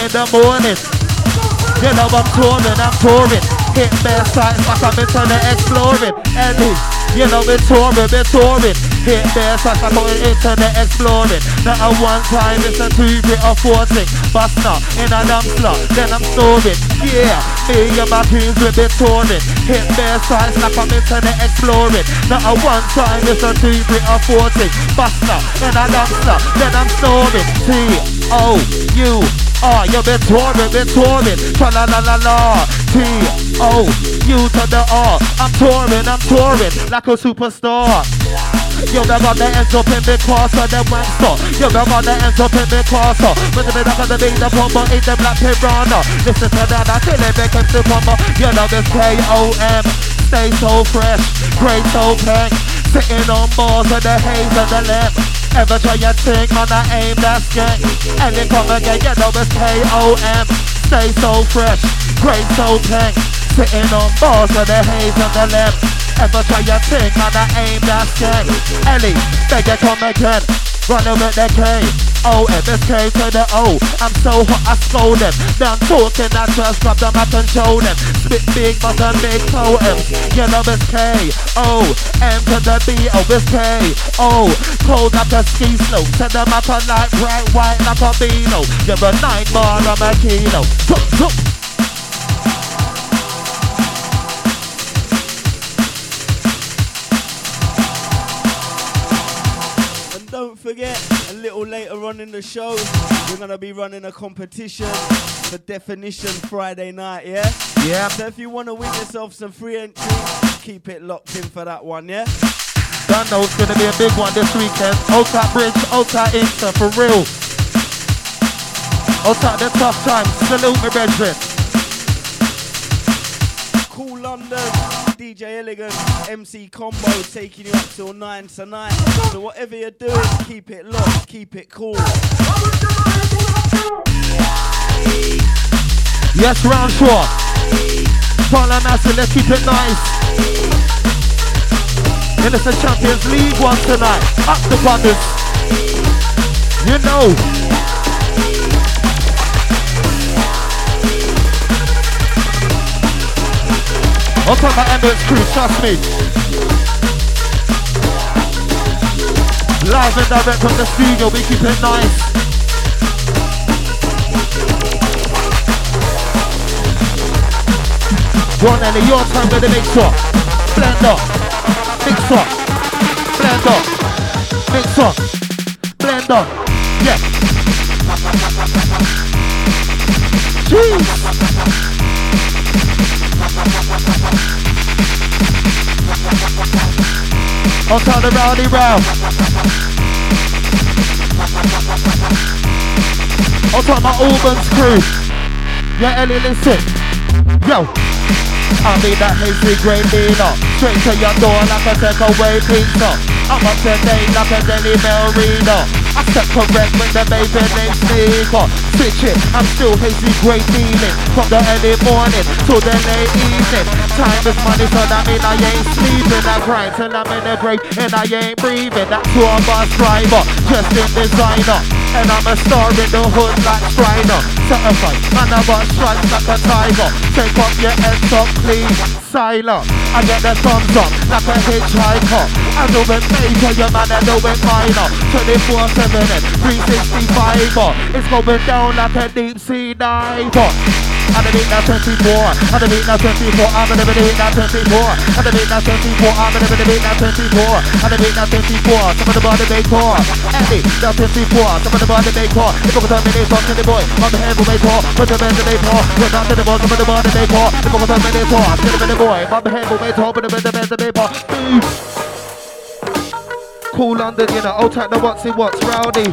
in the morning. You know I'm touring. Hit bare sights like I'm into exploring. Ellie, you know we're touring. Hit bare sights like I'm into exploring. Not a one time, it's a 2 bit or 4 thing. Bust now in a dump slot, then I'm storing. Yeah, me and my teams will be touring. Hit bare sights like I'm into exploring. Not a one time, it's a 2 bit or 4 thing. Bust now in a dump slot, then I'm storing. T-O-U. Oh, you've been touring, tra-la-la-la-la. T-O-U to the R. I'm touring like a superstar. Yo, they're gonna end up in the car, so they won't stop. Yo, they're gonna end up in the car, so when they're gonna be the bomber, eat them like piranha. Listen to that, until they become the bomber. You know this K-O-M, stay so fresh, great so blank. Sitting on balls with the haze and the lamp. Ever try your thing, man, I aim that skank. And then come again, you know it's K-O-M. Stay so fresh, great so blank. Sitting on balls with the haze and the lamp. Ever try your thing, man, I aim that skank. Ellie, beg you come again. Running with the K-O-M-S-K to the O. I'm so hot, I scold them. Done talking, I just grab them up and show them. Spit big, but a big poem. You know it's K-O-M to the B-O. It's K-O. Cold up the ski slope. Set them up a light bright white like a beano. You're a 9 bar, I'm a kilo. Zoop, zoop. Don't forget, a little later on in the show, we're going to be running a competition for Definition Friday night, yeah? Yeah. So if you want to win yourself some free entry, keep it locked in for that one, yeah? Don't know it's going to be a big one this weekend. Outside Bridge, outside Insta, for real. Outside the tough times, salute me, brethren. Cool London, DJ Elegant, MC Combo taking you up till 9 tonight. So whatever you're doing, keep it locked, keep it cool. Yes, round 4. Follow Master, let's keep it nice. And it's the Champions League one tonight. Up the brothers. You know. I'll talk about Emirates crew, trust me. Live and direct from the studio, we keep it nice. Go on Ellie, your time with the mixer. Blender, mixer, blender, mixer, blender, yeah. Jeez. I'll turn the rowdy round. I'll turn my Albans crew. Yeah, Ellie, listen. Yo. I be that hazy grey dealer. Straight to your door like a takeaway pizza. I'm up today like a Daily Mail reader. I step correct when the baby named Sneaker. Switch it, I'm still hazy grey feeling. From the early morning to the late evening. Time is money, so that mean I ain't sleeping. I grind till I'm in a break and I ain't breathing. That's who I'm bus driver, just in designer. And I'm a star in the hood like Strider. Certified, man I got stripes like a tiger. Take off your head top clean, silent. I get the thumbs up like a hitchhiker. I do it major, your man I do it minor. 24/7 and 365. It's going down like a deep sea diver. I'm gonna beat that 24. I'm gonna beat that 24. I'm gonna beat that 24. I'm gonna beat that 24. I'm gonna beat that 24. I'm gonna beat that 24. Some of the body make core. Andy, that 24. Some of the body make core. If you can me, talk to the boy. I'm the heavyweight core. Put them in the make core. Put down to the boy. Some of the body make core. If you can me, talk to the boy. I'm the heavyweight core. Put them in the make core. Cool London, you know. I'll take the what's rowdy.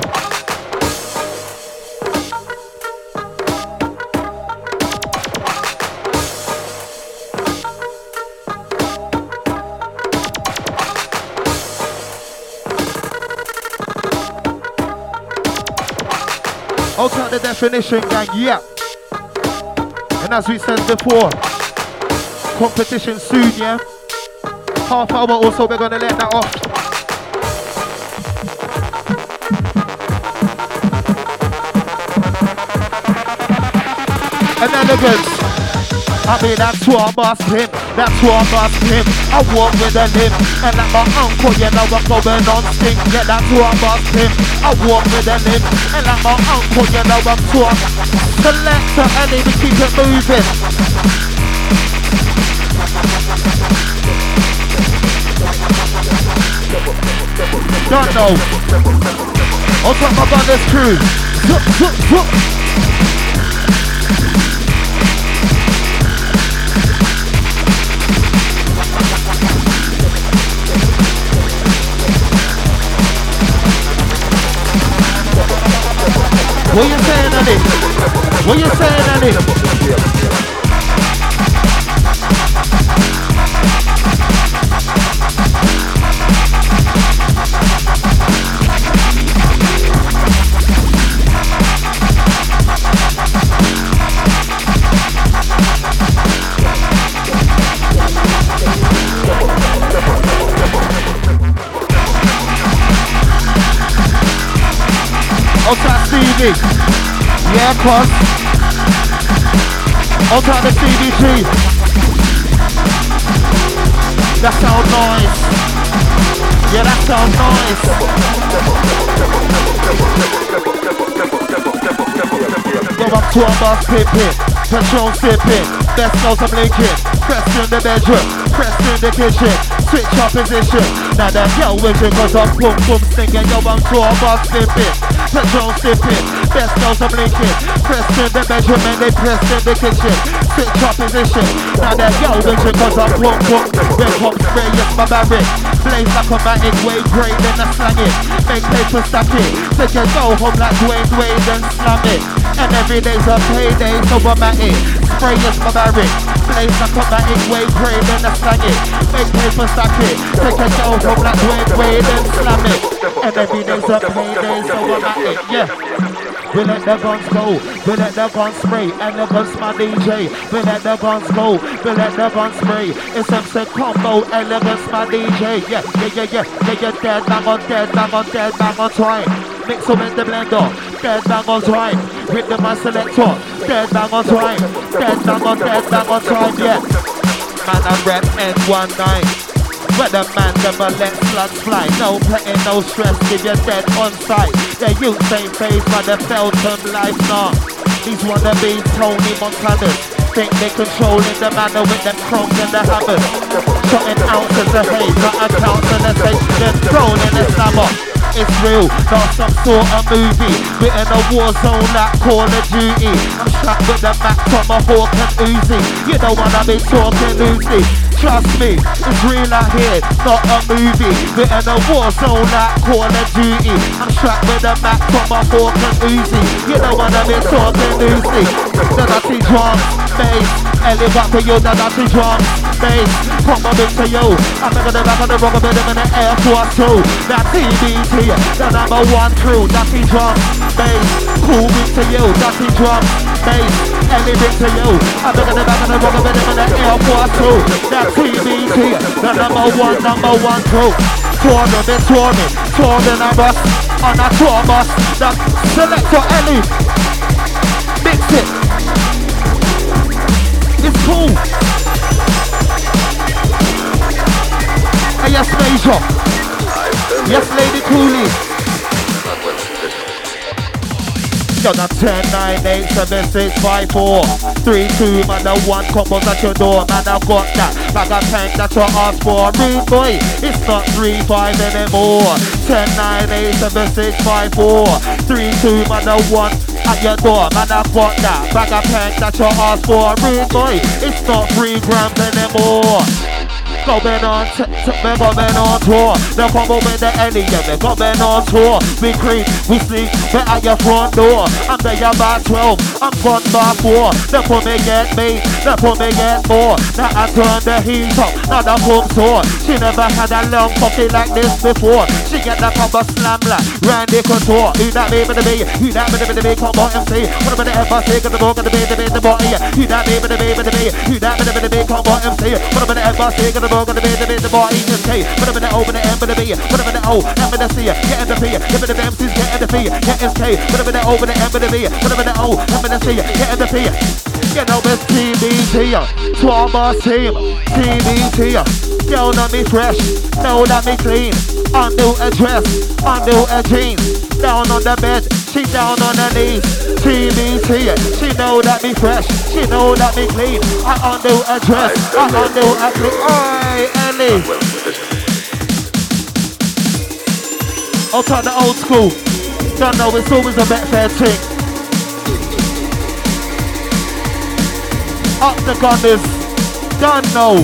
Outside the definition, gang, yeah. And as we said before, competition soon, yeah. Half hour also, we're gonna let that off. and elegance. I mean, that's who I must him. That's who I must him. I walk with a limp. And like my uncle, you know I'm going on stink. Yeah, that's who I must him. I walk with a limp. And like my uncle, you know I'm talk. Selector, and we keep it moving. Don't know. I'll talk about this crew. Zoop, zoop, zoop. What you saying, Annie? What you saying, Annie? Outside Stevie, yeah, cuz. Outside the CBT. That sound nice. Yeah, that sound nice. Go up to a bus pippin', petrol sippin', best knows I'm linking. Pressed in the bedroom, pressed in the kitchen, switch up position. Now that yo wishing cause I'm boom boom singing, yo I'm to a bus pippin'. Petrol sipping, best knows I'm linking. Pressed in the measurement, they pressed in the kitchen. Switch up position. Now that yo wishing cause I'm boom boom. Red hot spray, yes my barrick. Blaze like a matic, way great then I slang it. Make paper stack it. Take your go home like Dwayne Wade and slam it. And every day's a payday, so I'm at it. Spray, yes my barrick. Blaze like a matic, way great then I slang it. Make paper stack it. Take your go home like Dwayne Wade and slam it. And every day's a payday, so I'm at it. Yeah. We let the guns go, we let the guns spray, and the guns my DJ. We let the guns go, we let the guns spray. It's MC Combo, and the guns my DJ. Yeah, dead bang on dead bang on dead bang on time. Mix them in the blender, dead bang on time. With the my selector, dead bang on time. Dead bang on time, yeah. Man, I rep N19. But the man never let slugs fly. No petting, no stress, give you dead on sight. The youth ain't phased by the Feltham life, nah. These wannabe Tony Montanas think they controlling the manner with them chromes and the hammers. Shotting ounces of haze, not accounts and a say they're thrown in the slammer. It's real, not some sort of movie. We're in a war zone like Call of Duty. I'm strapped with the Mac from a Hawk and Uzi. You don't wanna be talking Uzi. Trust me, it's real out here, not a movie. We're in a war zone like Call of Duty. I'm strapped with a Mac from a Hawk and Uzi. You don't wanna be talking Uzi. The dirty drums, bass. Ellie got for you, the dirty drums, bass. Come on, big to you. I'm making the back of the rubber rhythm in the Air Force 2. That TBT, the number one crew. Dirty drums, bass. Cool big to you, dirty drums, bass. Ellie big to you. I'm making the back of the rubber rhythm in the Air Force 2. That TBT, the number one crew. Touring a bus, on a tour bus. That Selector Ellie, mix it. It's cool. Hey, yes, Major. Yes, Lady Cooley. Yo, now 10, 9, 8, 7, 6, 5, 4, 3, 2, man, the one combos at your door, man, I've got that. Like a tank that you asked for, rude boy, it's not 3, 5 anymore. 10, 9, 8, 7, 6, 5, 4, 3, 2, man, the one at your door, man, I've got that. Bag of tank that you asked for, rude boy, it's not 3 grams anymore. Going on tour. The combo with the Ellie, yeah, we going on tour. We creep, we sleep, we're at your front door. I'm there by 12, I'm gone by 4. The put me get me, the put me get more. Now I turn the heat up, now the pump sore. She never had a long pocket like this before. She get the proper slam like Randy Couture. Who that baby to be? Who that baby to be? Come on MC. What am I ever say? Cause the book of the baby to the body. Who that baby to be? Who that baby to be? Come on MC. What am I ever say? Cause the book of the baby, the boy in the K. What am I open the M for the B? What am I O? M for the C? Get in the P. Get in the MCs, get in the P. Get in K. What am I open the M for the B? What am I O? M for the C? Get in the P. You know it's TBT, Twomber team, TBT. Yo, know me fresh, know that me clean. Undo a dress, undo a jeans. Down on the bed, she down on her knees. TBT, she know that me fresh, she know that me clean. I undo a dress, I undo a clean. Oi, Ellie. I'll talk the old school. Don't know, it's always a Betfair thing. Up the gunners, don't know.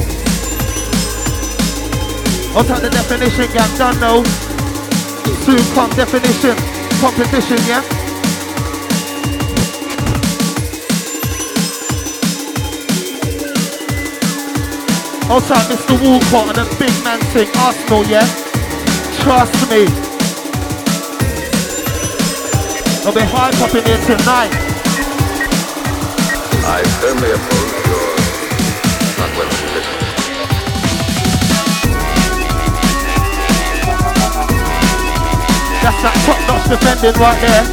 I'll talk the definition, gang, don't know. Soon come definition, competition, yeah? I'll talk Mr. Walcott and the big man thing, Arsenal, yeah? Trust me. I'll be hyped up in here tonight. I firmly oppose your not well position. That's that top-notch defending right there.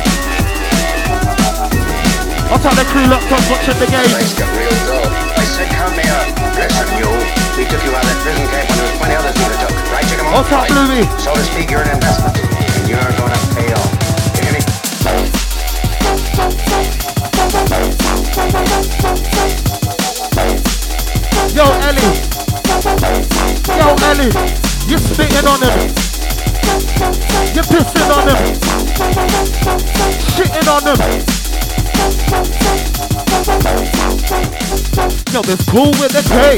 I'll tell the crew locked on watching the game. Things got real dull. I said come here. Listen, you. We took you out of that prison camp when there was 20 others you took. Right, Chicken? I'll tell Bluey. So to speak, you're an investment. And you're going to pay off. You hear me? Yo, Ellie. Yo, Ellie. You're spitting on him. You're pissing on him. Shitting on him. Yo, it's cool with the K.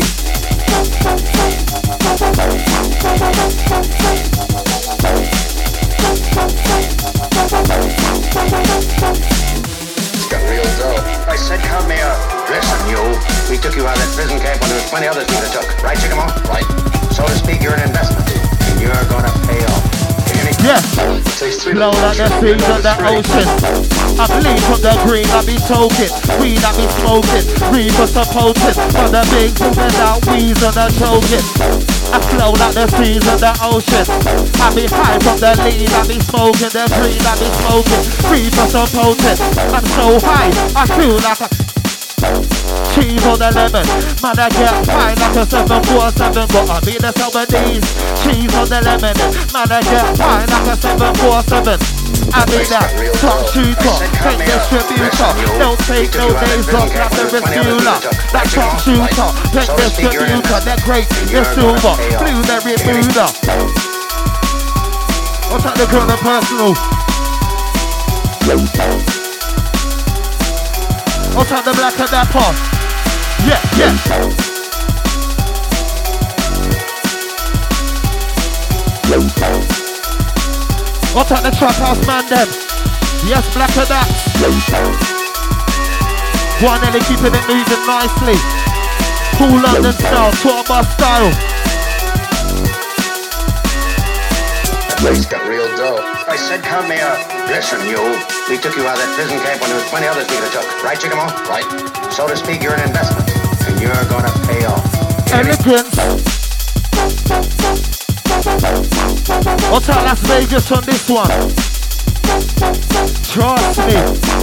It's got real dull. I said come here. Listen, you. We took you out of that prison camp when there was 20 others you took. Right, Chicken? Right. So to speak, you're an investment. And you're going to pay off. Yeah, blow like the seas of the ocean. I bleed from the green, I be token. Weed, I be smoking. Reaper supported. For the big moving out weeds and the choking. I flow like the seas of the ocean. I be high from the lead, I be smoking. The green, I be smoking. Reaper supported. I'm so high, I feel like a cheese on the lemon. Man, I get high like a 747. Gotta be the Salvadese. Cheese on the lemon. Man, I get high like a 747. I mean that top shooter, take distributor. Don't take no days off like the refueler. That top shooter, take distributor. They're great, they're silver, blue, they're Buddha. I'll take the girl and personal. I'll take the black and that part. Yeah, yeah. I'll take the trap house man then. Yes, black and that. One Ellie keeping it moving nicely. Cool London style, Twomber style. That place got real dull. I said come here. Listen, you. We took you out of that prison camp when there was 20 others you took. Right, Chicken? Right. So to speak, you're an investment. And you're going to pay off. Elegance. I'll take Las Vegas on this one. Trust me.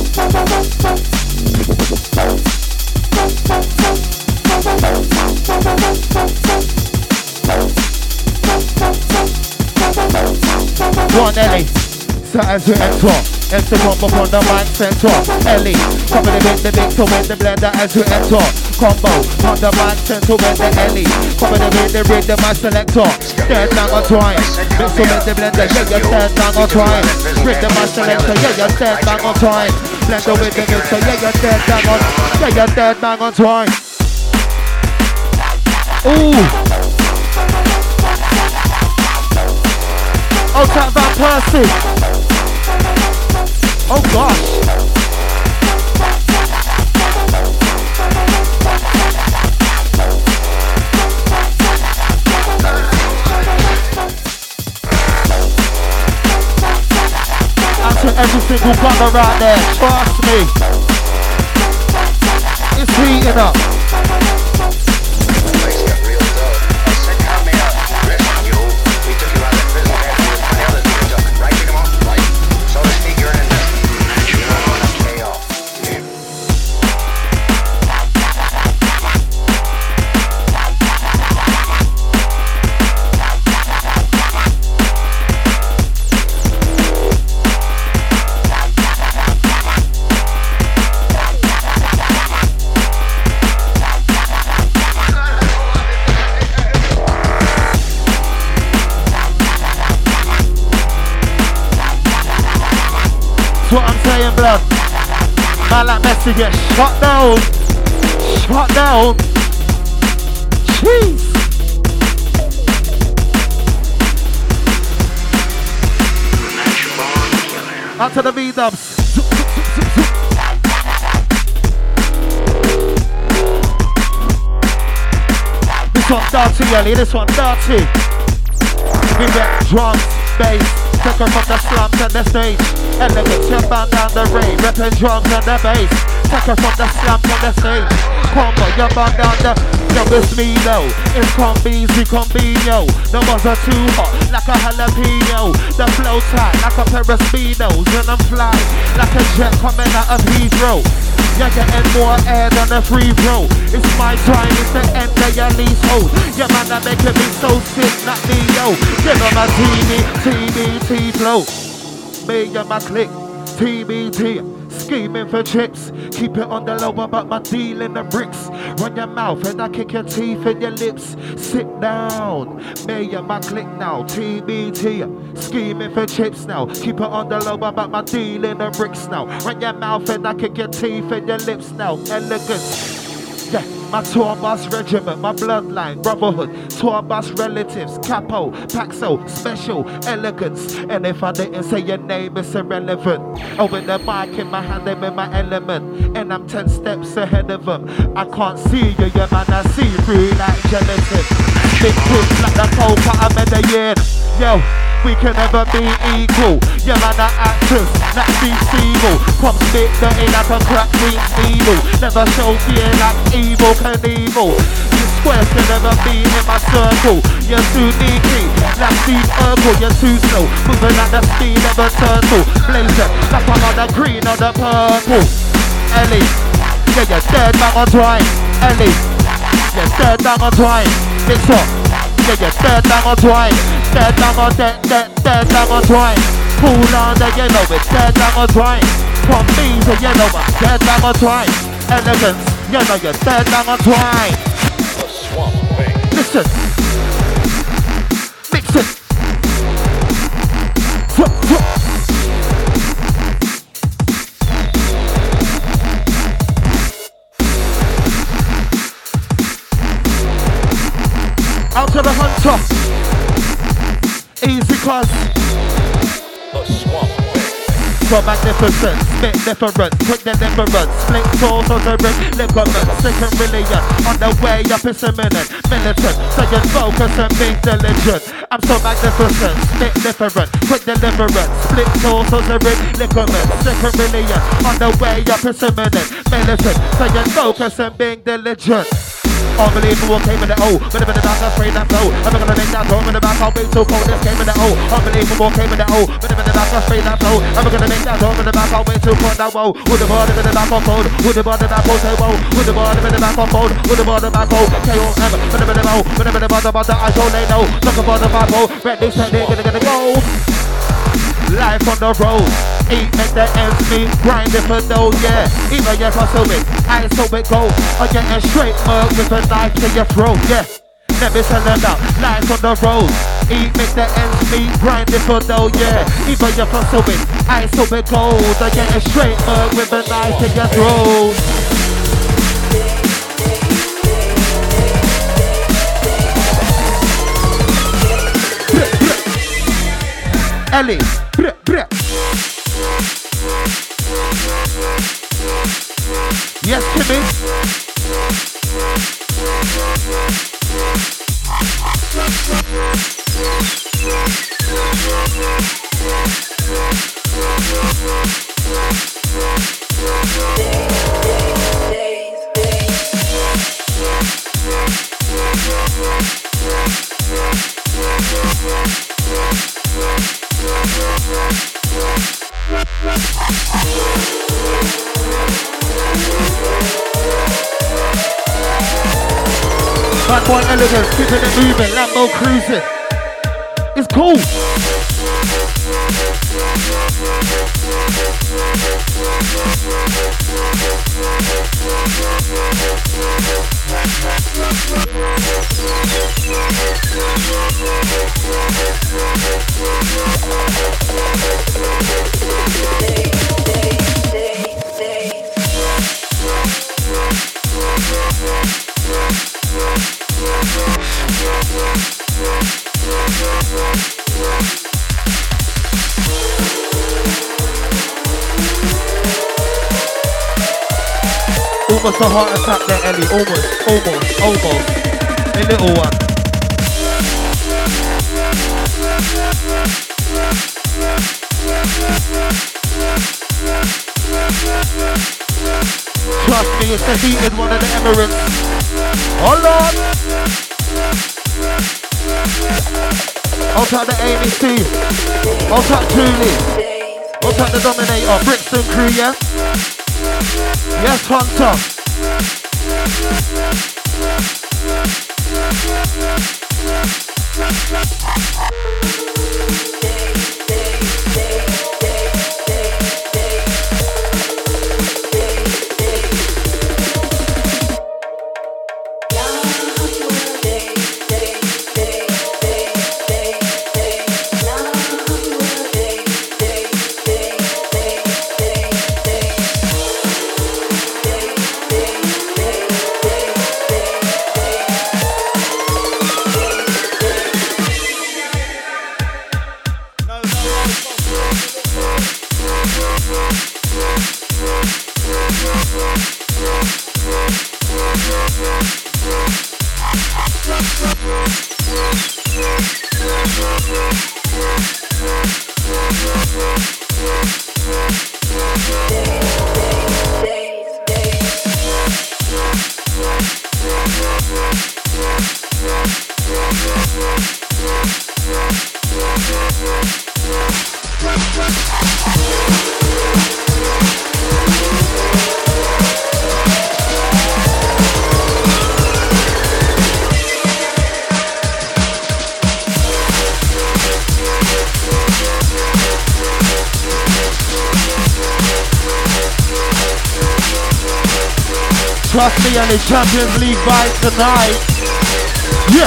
One Ellie. Starting to enter combo on the mic center. Ellie, coming in the mix to win the blender as you enter. Combo on the mic center with the Ellie. Coming in the rhythm my selector. Third man on twine. Mix to win the blender, yeah, you're third man on twine. Rhythm my selector, yeah, you're third man on twine. Blender with the mixer, yeah, you're third man on, yeah, you're third man on twine. Ooh. Oh, tap Van Persie. Oh gosh. Out to every single gunner right there, trust me. It's heating up. about to get shut down. Shut down. Jeez. Out to the V-dubs. This one dirty, Ellie. This one dirty. We get drums, bass. Take her from the slums and the stage. Elegant, you bound down the rain. Reppin' drums and the bass. Take her from the slums and the stage. Combo, you bound down the... Yo, it's me though. It's Combizi, Combino. The ones are too hot, like a jalapeno. The flow tight, like a pair of speedos. And I'm flying, like a jet coming out of Heathrow. You're getting more air than a free throw. It's my time, it's the end of your leasehold. Your man are making me so sick, not me, yo. Give them a TBT flow. Me and my clique, TBT. Scheming for chips, keep it on the low, but my deal in the bricks. Run your mouth and I kick your teeth in your lips. Sit down, me and my click now, TBT. Scheming for chips now, keep it on the low, but my deal in the bricks now. Run your mouth and I kick your teeth in your lips now. Elegance. Yeah, my tour bus regiment, my bloodline, brotherhood, tour bus relatives, capo, paxo, special, elegance. And if I didn't say your name, it's irrelevant. Oh, with the mic in my hand, I'm in my element. And I'm 10 steps ahead of them. I can't see you, yeah, man, I see through like gelatin. Big tips like the cold cut I'm in the yen. Yo, we can never be equal. Yeah, man, are actors, not be evil. Come spit dirty like a crack green needle. Never show fear like evil Knievel. You squares can never be in my circle. You're too sneaky, like Steve Urkel. You're too slow, moving at the speed of a turtle. Blazer, like I'm on the green or the purple. Ellie, yeah, you're dead back on twine. Ellie, you're dead back on twine. Mix up, yeah, you're dead back on twine. Dead down on dead down on twine. Pull on the yellow with dead down on twine. From me to yellow but dead down on twine. Elegance, you know you're dead down on twine. Listen. Mix it. Out to the hunter. Easy cuz so magnificent, spit different, quick deliverance, split souls on the ring, ligament, second million, on the way up is imminent, militant, so you focus and be diligent. I'm so magnificent, spit different, quick deliverance, split souls on the ring, ligament, second million, on the way up is imminent, militant, so you focus and being diligent. Unbelievable came in the O, but the dark I sprayed that flow. I'm gonna make that home in the back, I'll be too cold. This came in the O. Unbelievable came in the O, but the dark I sprayed that flow. I'm gonna make that home in the back, I'll be too cold. Now whoa, with the body in the back on cold, with the body that goes say whoa, with the body in the back on cold, with the body back home. KOM, with the O, with the body I don't they know. Looking for the Bible, ready, set, they're gonna go. Life on the road, eat, make the ends meet, grind it for dough, yeah. Even if I so it, I so it go. I'm getting straight mug with a knife to your throat, yeah. Let me tell them now, life on the road, eat, make the ends meet, grind it for dough, yeah. Even if I so it, I so it go. I'm getting straight mug with a knife to your throat. Ellie, brr, brr. Yes, Timmy. Bad boy elegance, keeping it moving, Lambo cruising. It's cool. Almost a heart attack there, Ellie. Almost. A little one. Trust me, it's the heated one of the Emirates. Hold on. I'll take the Amy C. I'll take Julie. I'll take the Dominator. Brixton crew, yeah? Yes, Hunter. Trust me, on the Champions League vibe tonight. Yeah.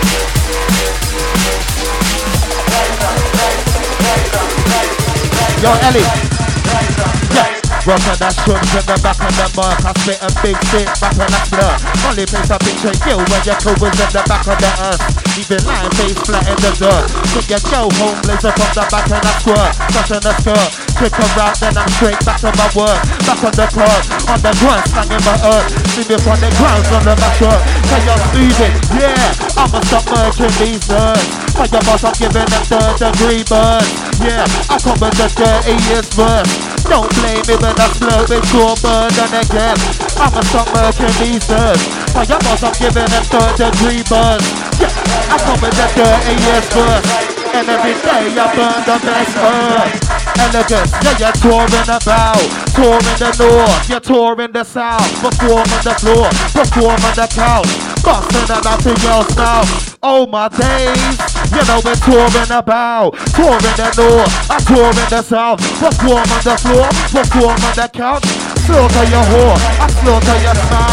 Yo, Ellie. Yeah. Rock on that shrimp in the back of the mark. I spit a big stick back on that blur. Only place I picture you when your crew was in the back of the earth. Even lying face flat in the dirt. Took your go home, laser from the back of that squirt. Touching the skirt. Quick around, then I'm straight back to my work. Back on the club, on the ground, slanging my earth. See me on the ground, on the back work. Can you smooth it? Yeah, I'ma stop merging these nerds. For your boss, I'm giving them third-degree burns. Yeah, I come with the dirtiest verse. Don't blame me when I flirt with your burden again. I'ma stop merging these nerds. For your boss, I'm giving them third-degree burns. Yeah, I come with the dirtiest verse. And every day I burn the best earth. Elegance, yeah, you're touring about. Touring the north, you're touring the south. Perform on the floor, perform on the couch. Busting them out to girls now. Oh my days, you know we're touring about. Touring the north, I'm touring the south. Perform on the floor, perform on the couch. Slaughter your whore, I slaughter your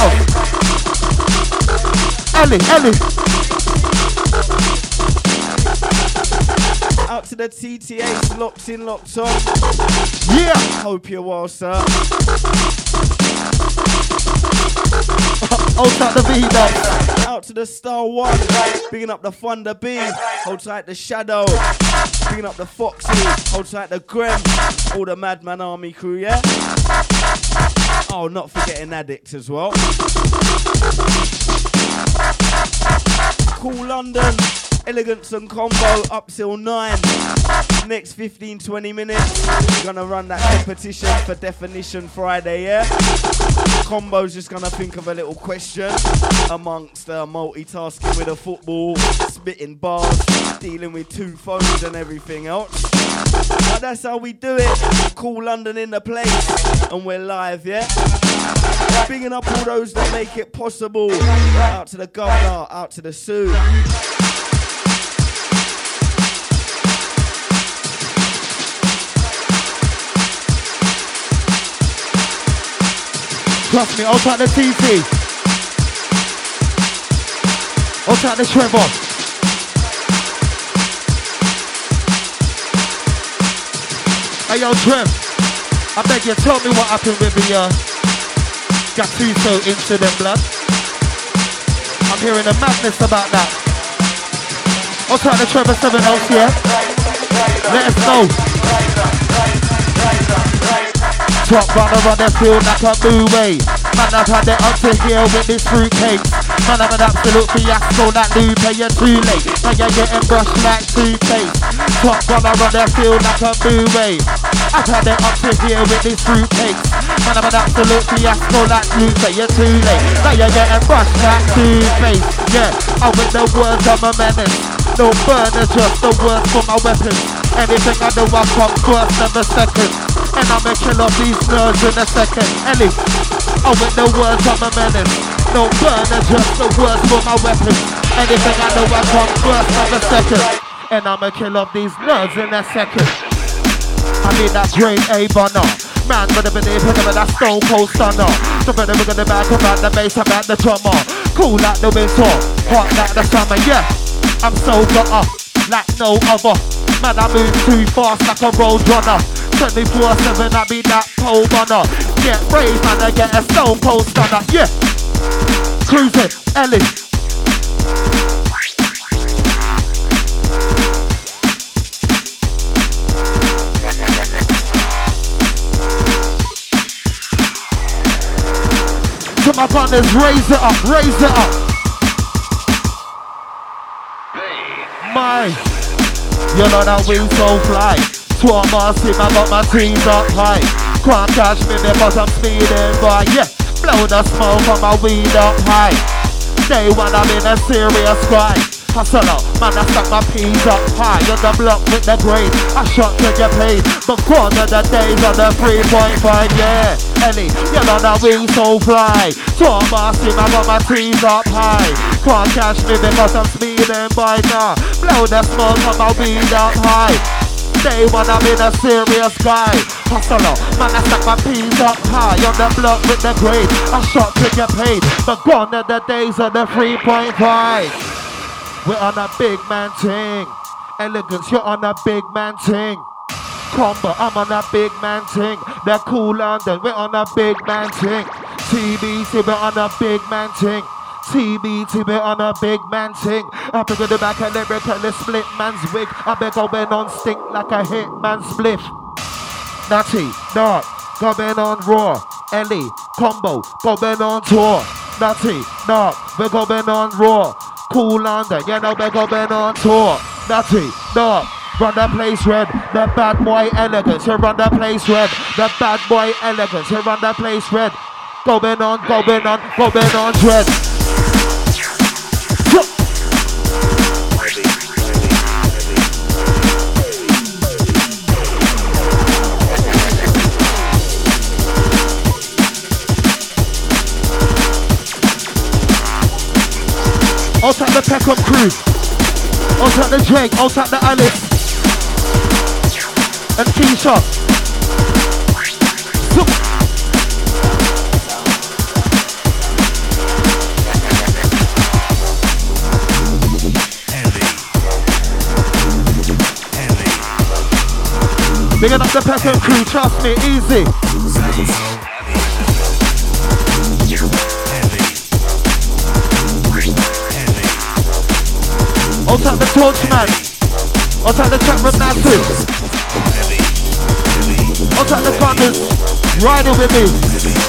mouth. Ellie. Out to the TTH, locked in, locked on. Yeah. Hope you're well, sir. Hold tight the V-Dubs. Out to the Star One. Bigging up the Thunder B. Hold tight the Shadow. Bigging up the Foxy. Hold tight the Grem. All the Madman Army crew, yeah? Oh, not forgetting Addict as well. Cool London. Elegance and Combo up till 9. Next 15-20 minutes, we're gonna run that competition for Definition Friday, yeah? Combo's just gonna think of a little question amongst multitasking with a football, spitting bars, dealing with 2 phones and everything else. But that's how we do it. Cool London in the place, and we're live, yeah? Bigging up all those that make it possible. Out to the Governor, out to the Sue. Trust me, I'll take the TT. I'll take the Trevor. Hey yo, Trev, I beg you, tell me what happened with the Gattuso incident, blood. I'm hearing the madness about that. I'll try the Trevor 7 else, yeah? Let us know. Top runner on the field like a movie. Man, I've had it up to here with this fruitcake. Man, I'm an absolute fiasco like Lupe, you're too late. Now you're getting brushed like toothpaste. Top runner on the field like a movie. I've had it up to here with this fruitcake. Man, I'm an absolute fiasco like Lupe, you're too late. Now you're getting brushed like toothpaste. Yeah, I'm with the words of a menace. No burner, just the words for my weapons. Anything I do, I come first, never second. And I'ma kill off these nerds in a second. Ellie, I'm with the words of a menace. No burner, just the words for my weapons. Anything I do, I come first, never second. And I'ma kill off these nerds in a second. I mean that great A-Bonner. Man, with a believe with that stone cold stunner. So better we're gonna back about the bass, about the drummer. Cool like the winter, hot like the summer, yeah. I'm so got up, like no other. Man, I move too fast like a road runner. 24/7, I be that pole runner. Get brave, man, I get a stone cold stunner, yeah. Cruising, Ellie. To my partners, raise it up, raise it up. My, you know that we so fly. Swarm massive, I got my teams up high. Can't catch me because I'm speeding by. Yeah, blow the smoke from my weed up high. Day one I'm in a serious grind. Hustle up, man, I stuck my peas up high. On the block with the grade, I shot to get paid. But gone are the days on the 3.5, yeah. Ellie, you know that we so fly. Swarm massive, I got my teams up high. Can't catch me because I'm speeding by now. Blow the smoke from my weed up high. Day one I'm in a serious guy. Hustle up, man, I stack my peas up high. On the block with the grade, I shot to get paid. But gone are the days of the 3.5. We're on a big man ting. Elegance, you're on a big man ting. Combo, I'm on a big man ting. They're cool London, we're on a big man ting. TBT, we're on a big man ting. TBT, we're on a big man ting. I pick the back and lyrically split man's wig. I be going on stink like a hit man spliff. Natty, dark, going on raw. Ellie, combo, going on tour. Natty, dark, we're going on raw. Cool London, you know we're going on tour. Natty, dark, run the place red. The bad boy elegance, you run the place red. The bad boy elegance, you run the place red. Going on dread. Outside the Peckham crew, outside the Drake, outside the Alice, and Keisha. Bigging up the Peckham crew, trust me, easy. Outside the Torchman, outside the Trap from Massive, outside the Gunners, riding with me.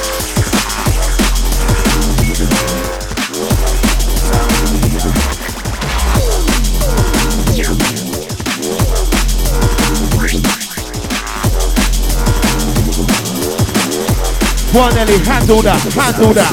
One Ellie, handle that, handle that.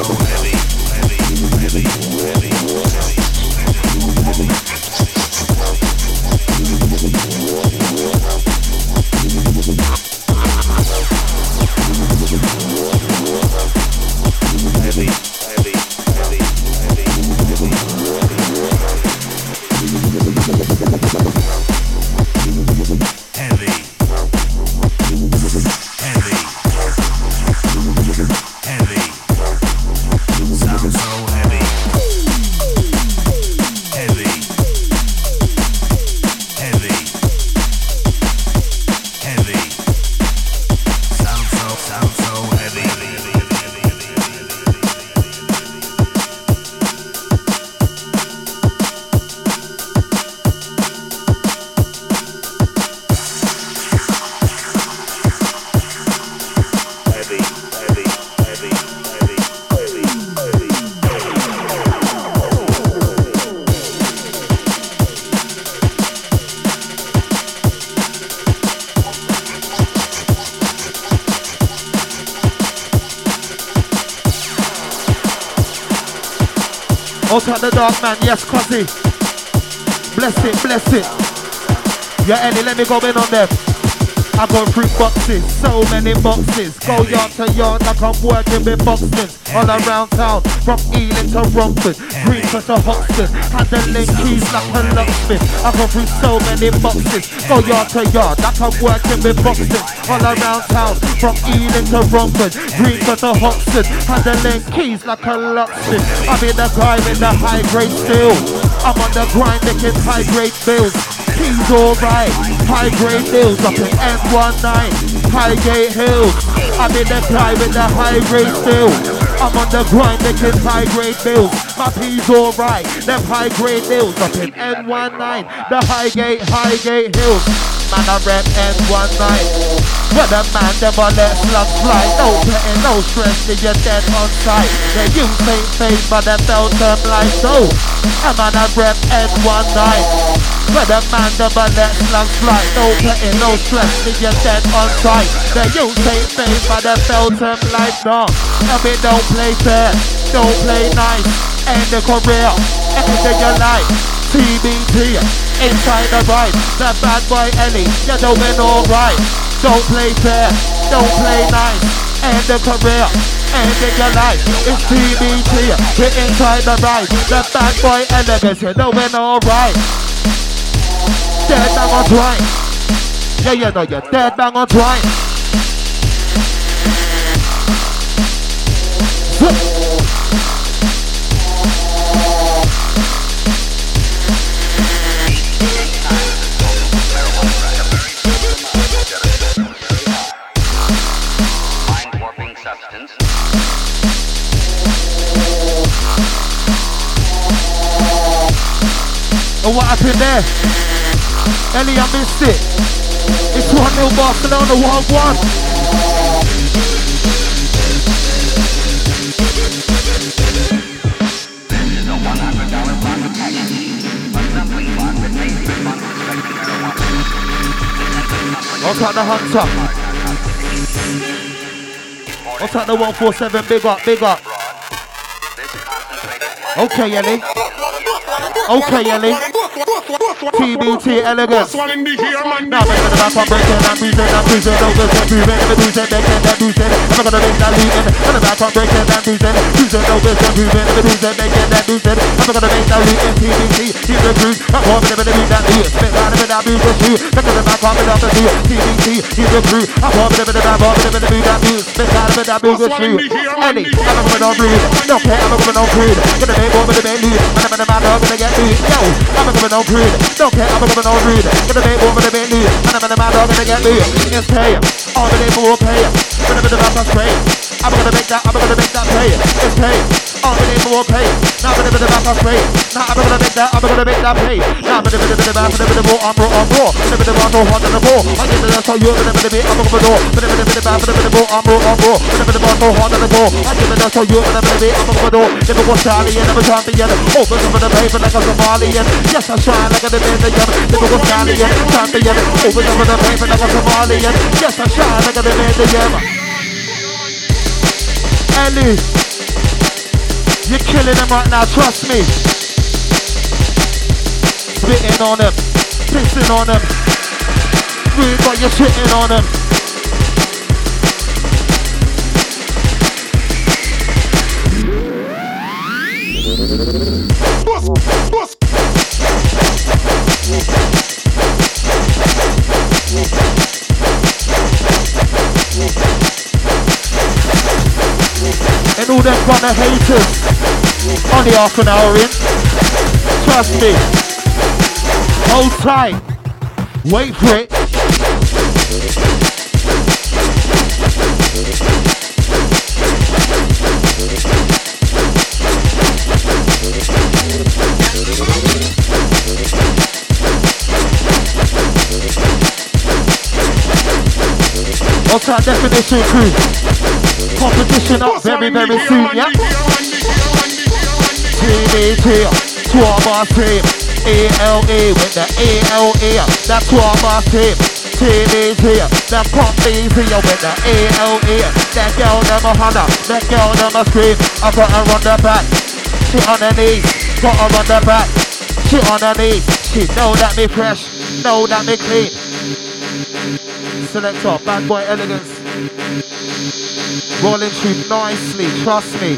Out at the dark man, yes, cuzzy. Bless it, bless it. Yeah, Ellie, let me go in on them. I got 3 boxes, so many boxes. Go yard to yard like I'm working with boxes. All around town, from Ealing to Romford, Greenford to Hoxton, handling keys like a locksmith. I go through so many boxes. Go yard to yard like I'm working with boxes. All around town, from Ealing to Romford, Greenford to Hoxton, handling keys like a locksmith. I'm in the guy with the high grade still. I'm on the grind making high grade bills. He's alright, high grade deals up in M19, Highgate Hills. I'm in the guy with the high grade still. I'm on the grind making high grade bills. My P's alright, them high grade deals up in M19, the Highgate Hills. Man, I rep M19. Where the man never let slugs fly. No petting, no stress till you're dead on sight. They use same face but they felt them like so. I'm on a rep M19. Where the man never let slugs fly. No petting, no stress till you're dead on sight. They use same face but they felt them like no. I mean don't play fair, don't play nice. End the career, anything you like. TBT, inside the ride. That bad boy Ellie, you're doing alright. Don't play fair, don't play nice. End the career, ending your life. It's TBT, we're inside the ride. That bad boy Elegance, you're doing alright. Dead bang on twine. Yeah, you know you're dead bang on twine. Oh, what happened there? Ellie, I missed it. It's 1-0 Barcelona, 1-1. This is a $100 profit package. A sampling box that may be fun for respecting marijuana. I'll take the hunter. I'll take the 147, big up, big up. Okay, Ellie. Okay, Ellie. TBT Elegance. Now back to the back, I'm breaking and breathing and breathing over and breathing and breathing, making and breathing. I'm gonna make that looting. On the back, I'm breaking and breathing, breathing over and breathing and breathing, making and breathing. I'm gonna make that looting. TBT, he's the groove. I'm going to make that loot. Spit out of it, I'll be the shoe. Back to the back, I'm gonna do it. TBT, he's the groove. I'm going to make that loot. Spit out of it, I'll be the shoe. Ellie, I'm going on rude. Don't care, I'm going on rude. Gonna make more of the main loot. I'm gonna get loot. Yo, I'm going on rude. Don't care, I'm going on rude. Gonna make more of the main loot. I'm gonna get loot. It's pay. All the name will pay. Gonna the back, I'm straight. I'm gonna make that pay. It's pay. All the name will pay. Now I'm gonna the back, I'm straight. Now I'm gonna make that pay. Now I'm gonna the back, I'm gonna raw. I'm raw. I'm gonna the hot on the ball. I'm gonna so you're gonna be I'm gonna go. I'm gonna the back, I'm gonna raw. I'm raw. I'm gonna the hot on the ball. I'm gonna so you're gonna be I'm gonna go. Never was Italian, never champion. Open some of the paper like a Somalian. Yes, I shine like a Dominican. Never was Italian, champion. Open some of the paper like a Somalian. Yes, I shine like a Dominican. Ellie, you're killing them right now, trust me. Spitting on them, pissing on them. Rude, but you're shitting on them. And all them kind of haters, only half an hour in. Trust me. Hold tight. Wait for it. What's that definition crew? Competition up very, very soon, yeah? TBT, 12 bar team. ALE with the ALE, that's 12 bar team. TBT, that pump easy with the ALE. That girl them a holler, that girl them a scream. I got her on the back, she on her knees. put her on the back. She on her knee. She know that me fresh, know that me clean. Selector, bad boy elegance. Rolling through nicely, trust me.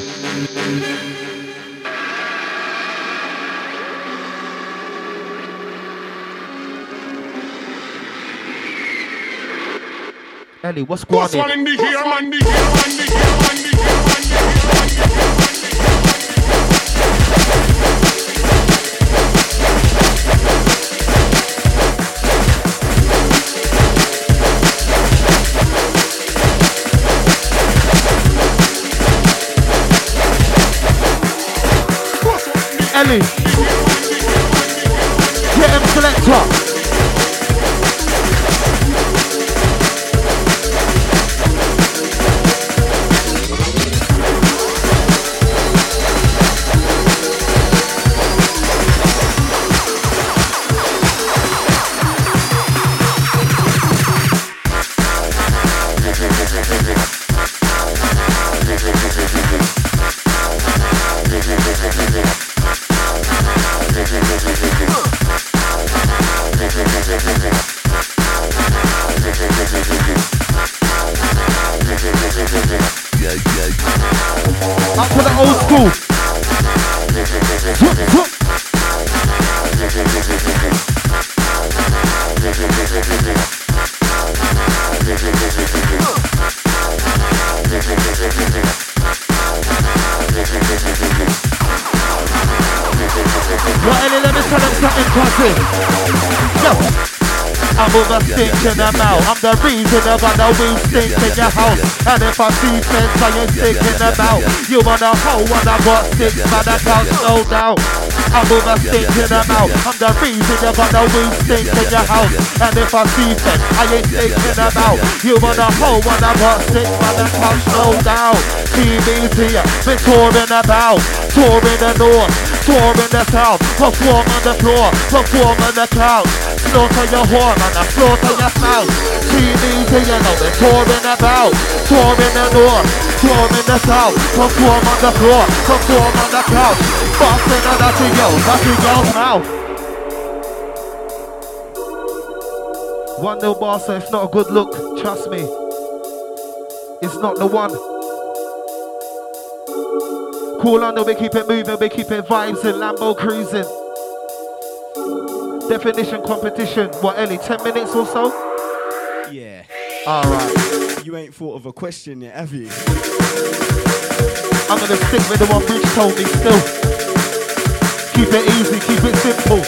Ellie, what's going on? Ellie, get him, selector. Up to the old school. Well, Ellie, let me tell them something classic. Yo. I'm over stink in the mouth. I'm the reason about the weed stink in your house. And if I see fence, I ain't stick in the mouth. You want a hoe when I got six by the couch, no doubt. I'm over stink in the mouth. I'm the reason about the weed stink in your house. And if I see fence, I ain't stick in the mouth. You want a hoe when I got six by the couch, no doubt. TV's here, been touring about, touring the north, touring the south, perform on the floor, perform on the couch. Slaughter your horn and I slaughter your mouth. TV's here, you know, they're touring about, touring the north, touring the south, perform on the floor, perform on the couch. Busting on that to girl's mouth. 1-0 Barca, it's not a good look, trust me. It's not the one. Cool on, we keep it moving, we keep it vibes in Lambo cruising. Definition competition, what Ellie, 10 minutes or so? Yeah. Alright. You ain't thought of a question yet, have you? I'm gonna stick with the one Rich told me still. Keep it easy, keep it simple.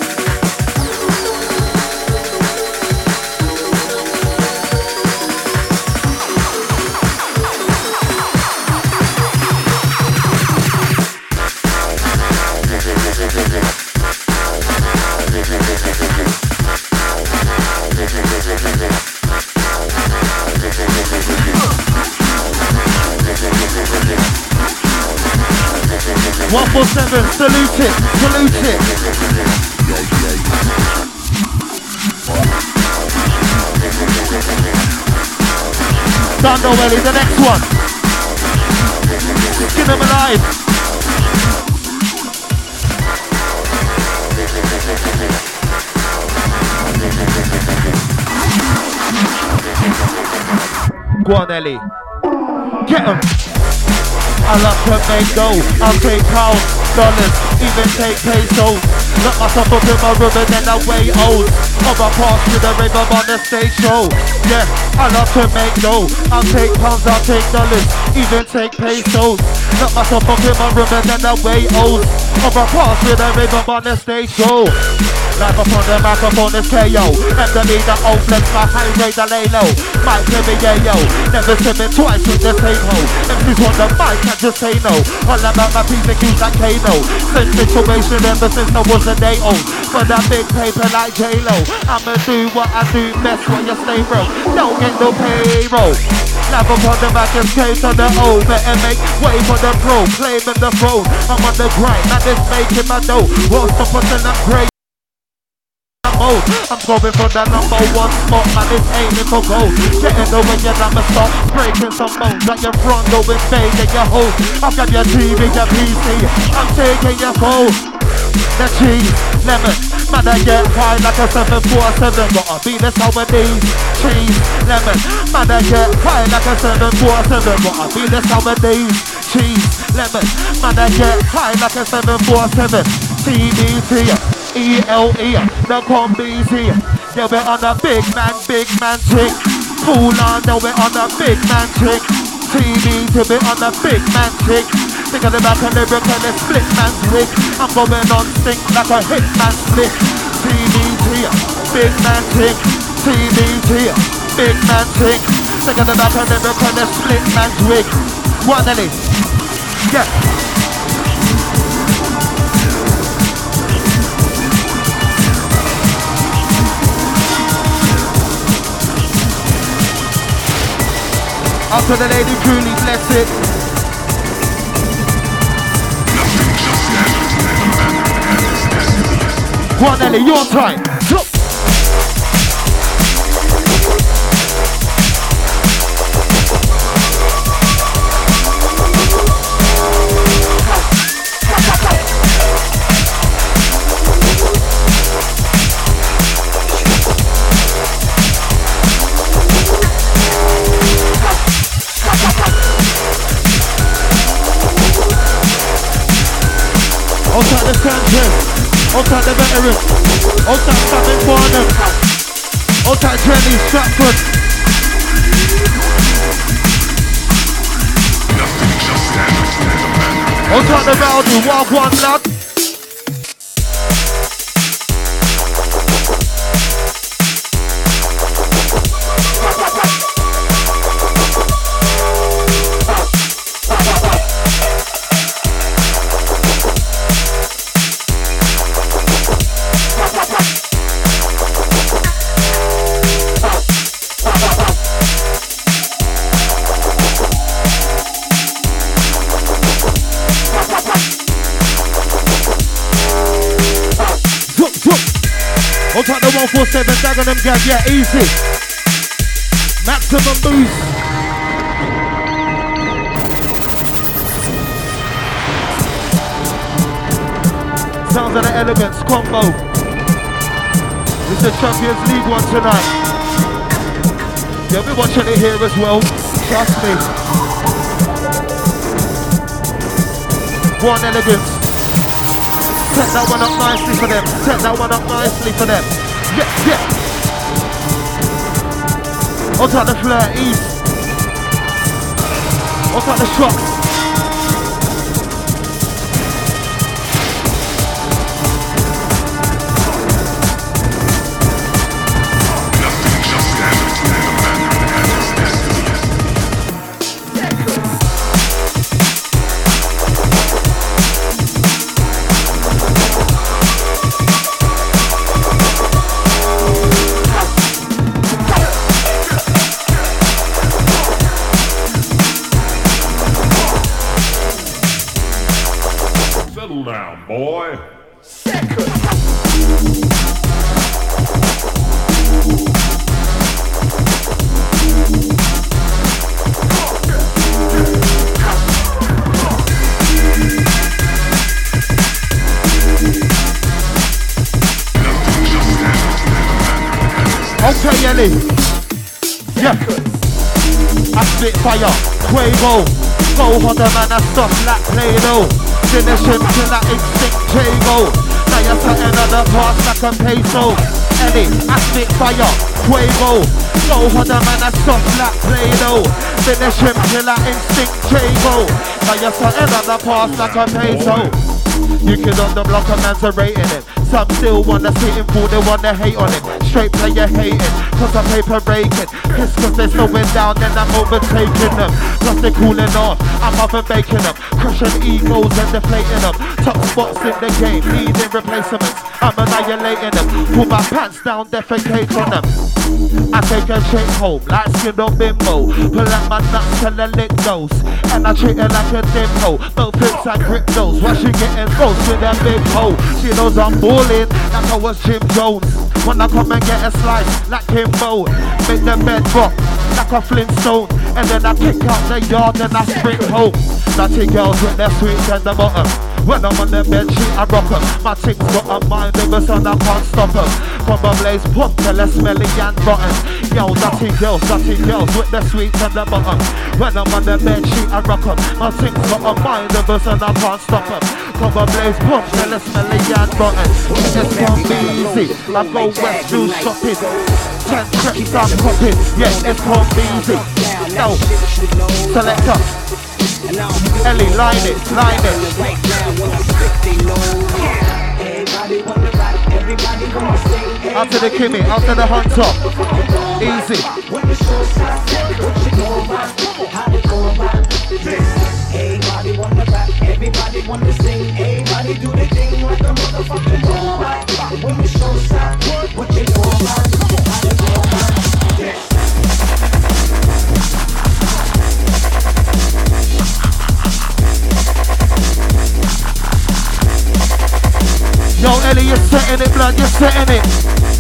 One more 7, salute it, salute it. Don't know, Ellie, the next one. Skin them alive. Go on, Ellie. Get them. I love to make dough, I'll take pounds, dollars, even take pesos. Lock myself up in my room and then I weigh old. On my pass to the rhythm on the stage show. Yeah, I love to make dough, I'll take pounds, I'll take dollars, even take pesos. Lock myself up in my room and then I weigh old. On my pass to the rhythm on the stage show. Live up on the microphone is KO. Empty the old flex, my high rate the lay low. Mike Timmy, yeah yo. Never seen me twice with the same hoe. MC's on the mic, I just say no. All about my piece of keys like Kano. Same situation ever since I was a day old. For that big paper like J-Lo. I'ma do what I do best when you stay broke. Don't get no payroll. Live up on the mic and skate on the O. Better make way for the pro. Claiming the throne. I'm on the grind, and it's making my dough. Won't stop until I'm great. mode. I'm going for the number one spot, man, it's aiming for gold. Getting over your number stop, breaking some bones at your front door with fade and your host. I'll grab your TV, your PC, I'm taking your phone. The cheese, lemon, man, I get high like a 747. Gotta be this how it is. Cheese, lemon, man, I get high like a 747. Gotta be this how it is. Cheese, lemon, man, I get high like a 747. TBT, ELE, the combi's here. Yeah, we're on a big man chick. Cool on, now we're on a big man chick. TBT, we're on a big man chick. Think of the back of the lyric and the split man stick. I'm going on sync like a hit man stick. TBT, big man chick. TBT, big man chick. Think of the back of the lyric and the split man twig. One Ellie, yeah. Up to the lady truly bless it. One Ellie, your time. Look. Outside the country, outside the veteran, outside Sammy Farnham, outside Jenny Stratford. Outside the Rowdy, walk one lad. Outside the 147, dagging them guys, yeah, easy. Maximum boost. Sounds of the Elements combo. It's the Champions League one tonight. Yeah, we're watching it here as well. Trust me. One Elegance. Set that one up nicely for them. Set that one up nicely for them. Yeah, yeah. Outside the Fleur East. Outside the Shops. Boy. Okay, Ellie. Yeah. I spit fire. Quavo. Go for the man, I stop like Play-Doh. Finish him till that instinct J-Go. Now you're setting on the pass like a peso. Ellie, I spit fire. Quavo. Go for the man, I stop like Play-Doh. Finish him till that instinct J-Go. Now you're setting on the pass like a peso. You kid on the block, a man's a rating it. Some still wanna sit him for, they wanna hate on him. Straight player hating, cause I'm paper breaking. Piss cause they're slowing down, then I'm overtaking them. Plus they're cooling off, I'm oven baking them. Crushing egos and deflating them. Top spots in the game, needing replacements. I'm annihilating them. Pull my pants down, defecate on them. I take a shake home, like skin on bimbo. Pull out my nuts till the lick goes. And I treat her like a dimho. Both flips and cryptos. Why she getting close with that big hoe? She knows I'm balling like I was Jim Jones. When I come and get a slice like Kimbo, make the bed rock like a Flintstone, and then I kick out the yard and I sprint home. Naughty girls with their sweets and the bottom. When I'm on the bed sheet I rock 'em. My chick's got a mind of a son, I can't stop 'em. From a blaze pump till they're smelly and rotten. Yo, naughty girls with their sweets and the bottom. When I'm on the bed sheet I rock 'em. My chick's got a mind of a son, I can't stop 'em. From a blaze pump till they're smelly and rotten. It's gonna be easy. I go west through shopping. 10 trips I'm copping. Yeah, it's gonna be easy. Yo, selector Ellie, line it. Out to the Kimmy, out to the Hunter. Easy. Everybody wanna rap, everybody wanna sing, everybody do the thing like a motherfucking robot. When the show stops, what you know about? Yo, Ellie, you're setting it, blood, you're setting it.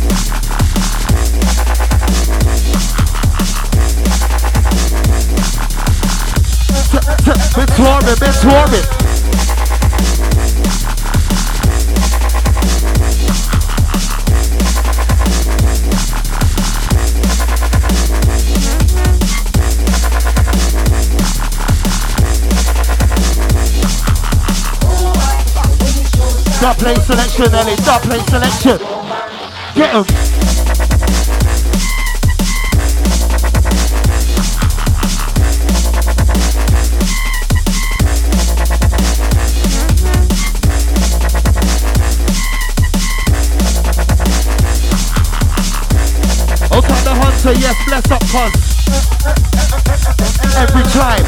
Been touring. Dub play selection, Ellie, dub play selection. Get 'em. Okay, the Hunter, yes, bless up, cuz. Every time.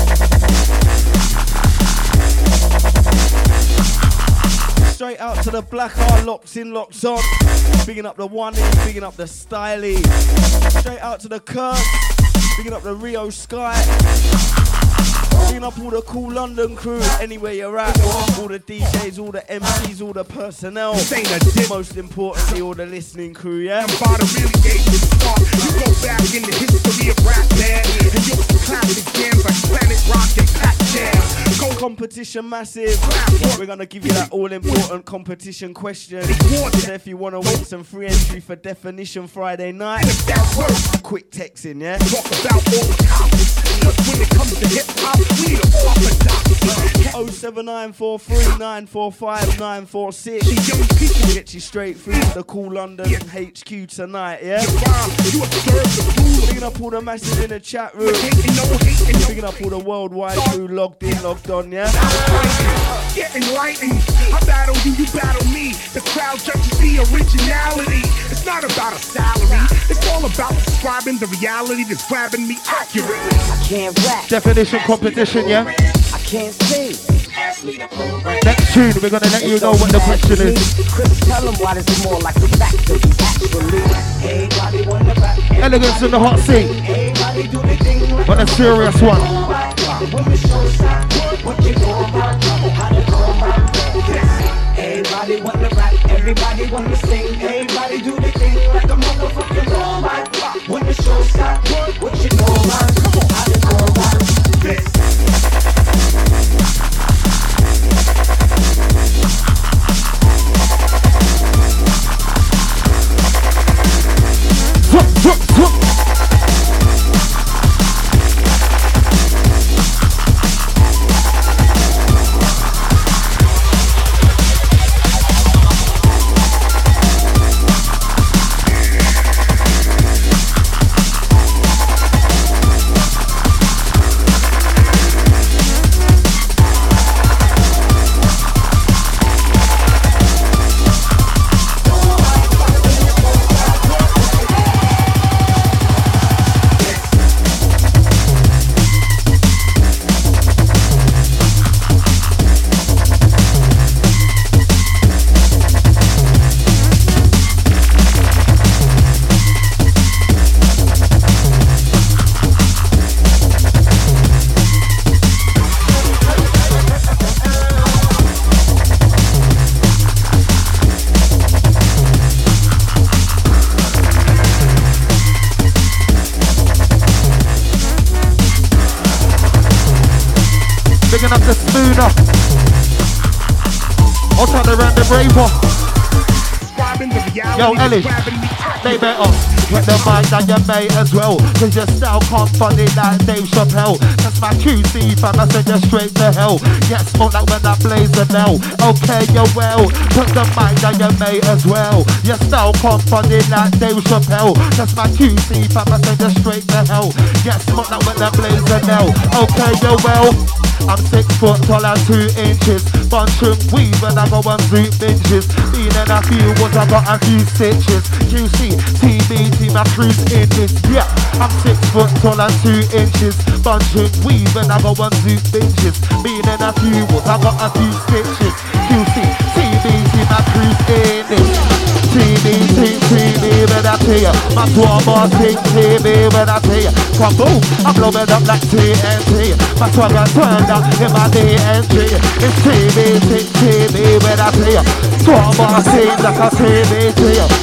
Straight out to the Black Heart, locks in, locks on. Bigging up the one in, bigging up the Styly. Straight out to the Curse, bigging up the Rio Sky. Bigging up all the cool London crew, anywhere you're at. All the DJs, all the MCs, all the personnel. Most importantly, all the listening crew, yeah? I'm about to really gauge the start. You go back in the history of rap, man. And you'll see classic jams like Planet Rock and Pac Jam. Competition massive. We're gonna give you that all-important competition question. So if you wanna win some free entry for Definition Friday night, quick texting, yeah? Talk about all the topics. But when it comes to hip-hop, we need a orthodox. 07943 945 946. Get you straight through to the Cool London HQ tonight, yeah? Picking up all the masses in the chat room. Picking up all the worldwide crew logged in, logged on, yeah? Get enlightened. I battle you, you battle me. The crowd judges the originality. It's not about a salary. It's all about describing the reality that's grabbing me accurately. I can't rap. Definition competition, yeah? I can't sing. Next tune, we're gonna let you know what the question is. Chris, tell them why this is more like a factory. Actually, everybody wanna rap. Elegance in the hot seat. Everybody do the thing like But a serious one. when the show stops, what you know about how to go about this. Everybody wanna rap, everybody wanna sing, everybody do the thing like a motherfucking robot. When the show stops, what you know about how to go about this. turn around the braver. Describing the reality Yo, Ellie, that's grabbing me. they better get the mic down your mate as well. Cause your style can't fund it like Dave Chappelle. That's my QC fam, I send you straight to hell. Get smoked like when I blaze the nail. Okay, you're well, put the mic down your mate as well. Your style can't fund it like Dave Chappelle. That's my QC fam, I send you straight to hell. Get smoked like when I blaze the nail. Okay, you're well. I'm 6 foot tall and 2 inches. Bunch of weed when I go on zoot binges. Been in a few woods, I got a few stitches. QC, TBT, my crew's in this. Yeah, I'm 6 foot tall and 2 inches. Bunch of weed when I go on zoot binges. Been in a few woods, I got a few stitches. QC, TBT, my crew's in this. TB, when I tell ya. My swagger sing TB when I tell ya. Come boom, I'm blowing up like TNT. My swagger turned up in my DNG. It's TB when I tell ya. Swagger sing like a TB.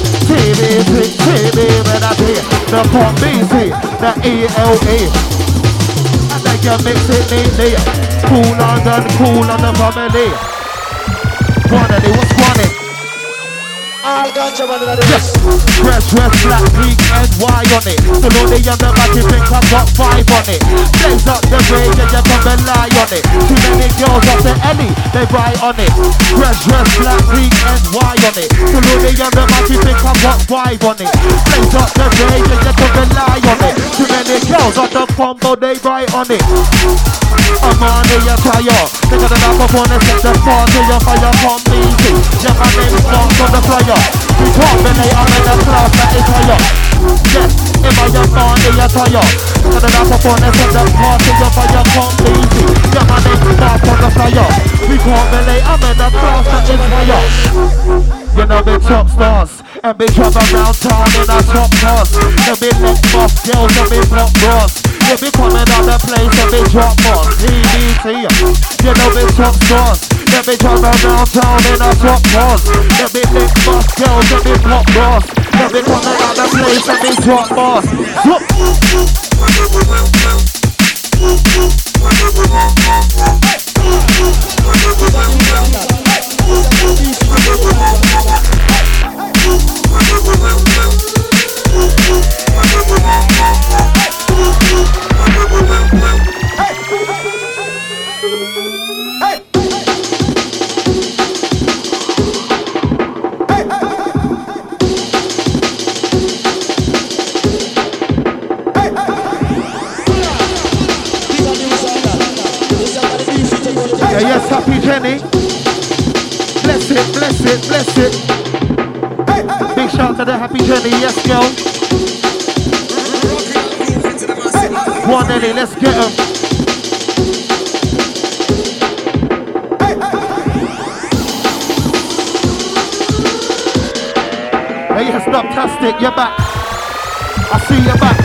TB when I tell ya. The pop BC, the ELE. I think you mix it neatly. Cool on the family. Quantity, what's quantity? All ganja man in this. Fresh, black, pink, and Y on it. So know they on the back, you think I've got 5 on it. Blaze up the rage and you can rely on it. Too many girls off the Ellie, they ride on it. Fresh, black, pink, and Y on it. So know they on the back, you think I've got 5 on it. Blaze up the rage and you can rely on it. Too many girls on the combo, they ride on it. I'm on the fire. They got enough up on the set, the party, your fire from me. Yeah, my name's Mark on the flyer. We talk when they are in the class that is higher. Yes, if I am on the attire. Got enough up on the set, the party, your fire from me. Yeah, my name's Mark on the flyer. We talk when they are in the class that is higher. You know the top stars. And we drive around town in a top class. The big neck boss girls and big block bras. You be coming out the place and be drop boss. TBT, you know the top stars. You be drive around town in a top class. You be neck boss girls and big block bras. You be coming out the place and be drop boss. Yes, happy Jenny. Bless it. Big shout to the happy Jenny, yes girl. One Ellie, let's get him. Hey, yes, fantastic, you're back. I see you back.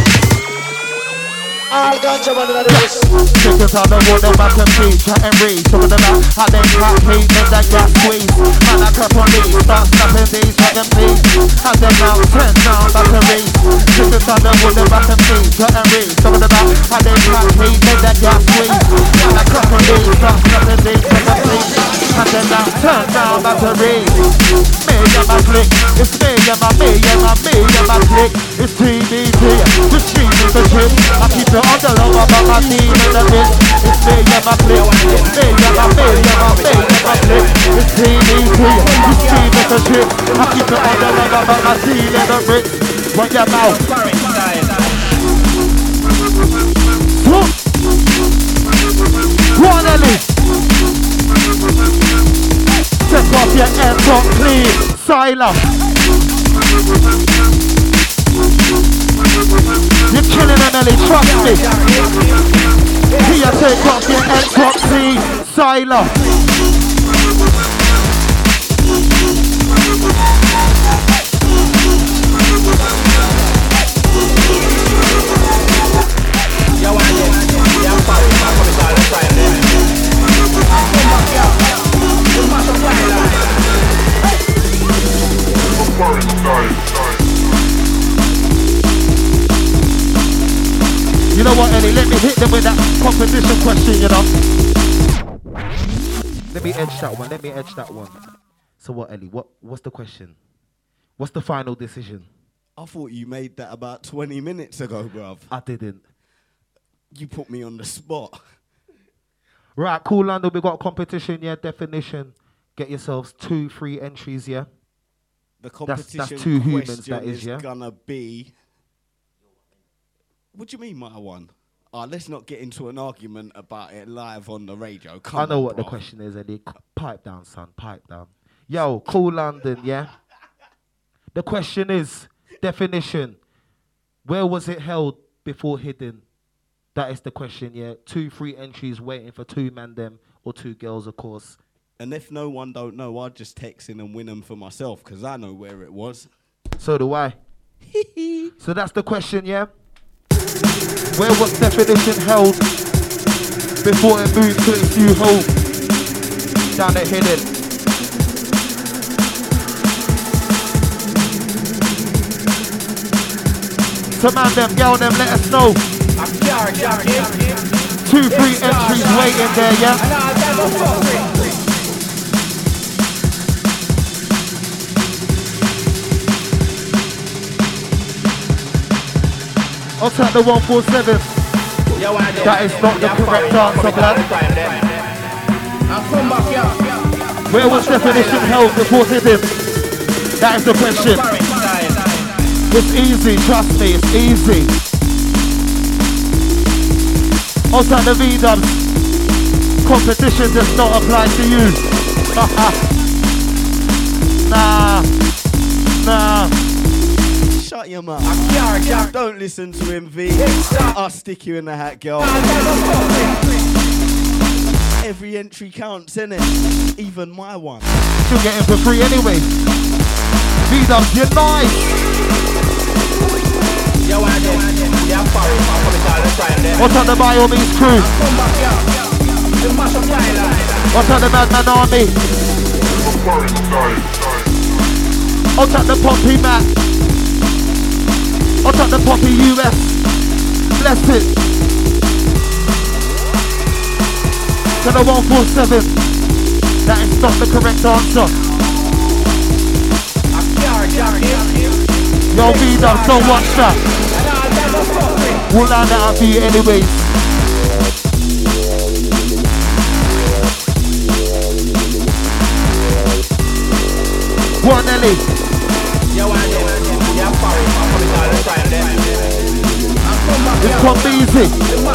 All ganja man in this. Chickens on the wood, them back and feet, chat and read. Some of them out, how they cat heat, make that gas squeeze. Man, I crap on these, start snapping these, chat and feet. Have them out, 10 down batteries. Chickens on the wood, them back and feet, chat and read. Some of them out, how they cat heat, make that gas squeeze. Man, I crap on these, start snapping these, chat and feet. Have them out, 10 down batteries. Me and my click, it's me and my click. It's TBT, the street is the chip. I keep it on the low about my team in the pit. It's me and my click. It's me and my click. It's TBT. The street is the chip. I keep it on the low about my team in the pit. Run your mouth. One Ellie. Take off your hands on clean. Silence. You're killing them, Ellie, trust me. Here, take off your Xbox Sila. You know what, Ellie? Let me hit them with that competition question, you know. Let me edge that one. So what, Ellie? What's the question? What's the final decision? I thought you made that about 20 minutes ago, bruv. I didn't. You put me on the spot. Right, cool, London. We got competition, yeah. Definition. Get yourselves 2 free entries, yeah. The competition that's 2 humans, that is yeah. gonna be. What do you mean, my one? Let's not get into an argument about it live on the radio. Come I know on, what bro. the question is, Eddie. Pipe down, son. Pipe down. Yo, cool, London, yeah. The question is definition. Where was it held before hidden? That is the question, yeah. 2 free entries waiting for 2 man them or 2 girls, of course. And if no one don't know, I'll just text in and win them for myself because I know where it was. So do I. So that's the question, yeah? Where was definition held before it moved to its new home? Down at hidden. So man them, girl them, let us know. 2 free entries waiting there, yeah? I'll take the 147. That is not the correct answer, blood. Where was definition held before hidden? That is the question. It's easy, trust me, it's easy. I'll take the V-dubs. Competition does not apply to you. Nah. Shut your mouth. Don't listen to him, V. I'll stick you in the hat, girl. Every entry counts, innit? Even my one. Still getting for free anyway. V-dubs, you're nice. What's on the Bio Means crew? What's on the Madman Army? What's on the Poppy Mac? What's on the Poppy US? Bless it. To the 147. That is not the correct answer. Yo, V-dubs, don't watch that. We'll land that out for you anyways. One Ellie. It's come easy.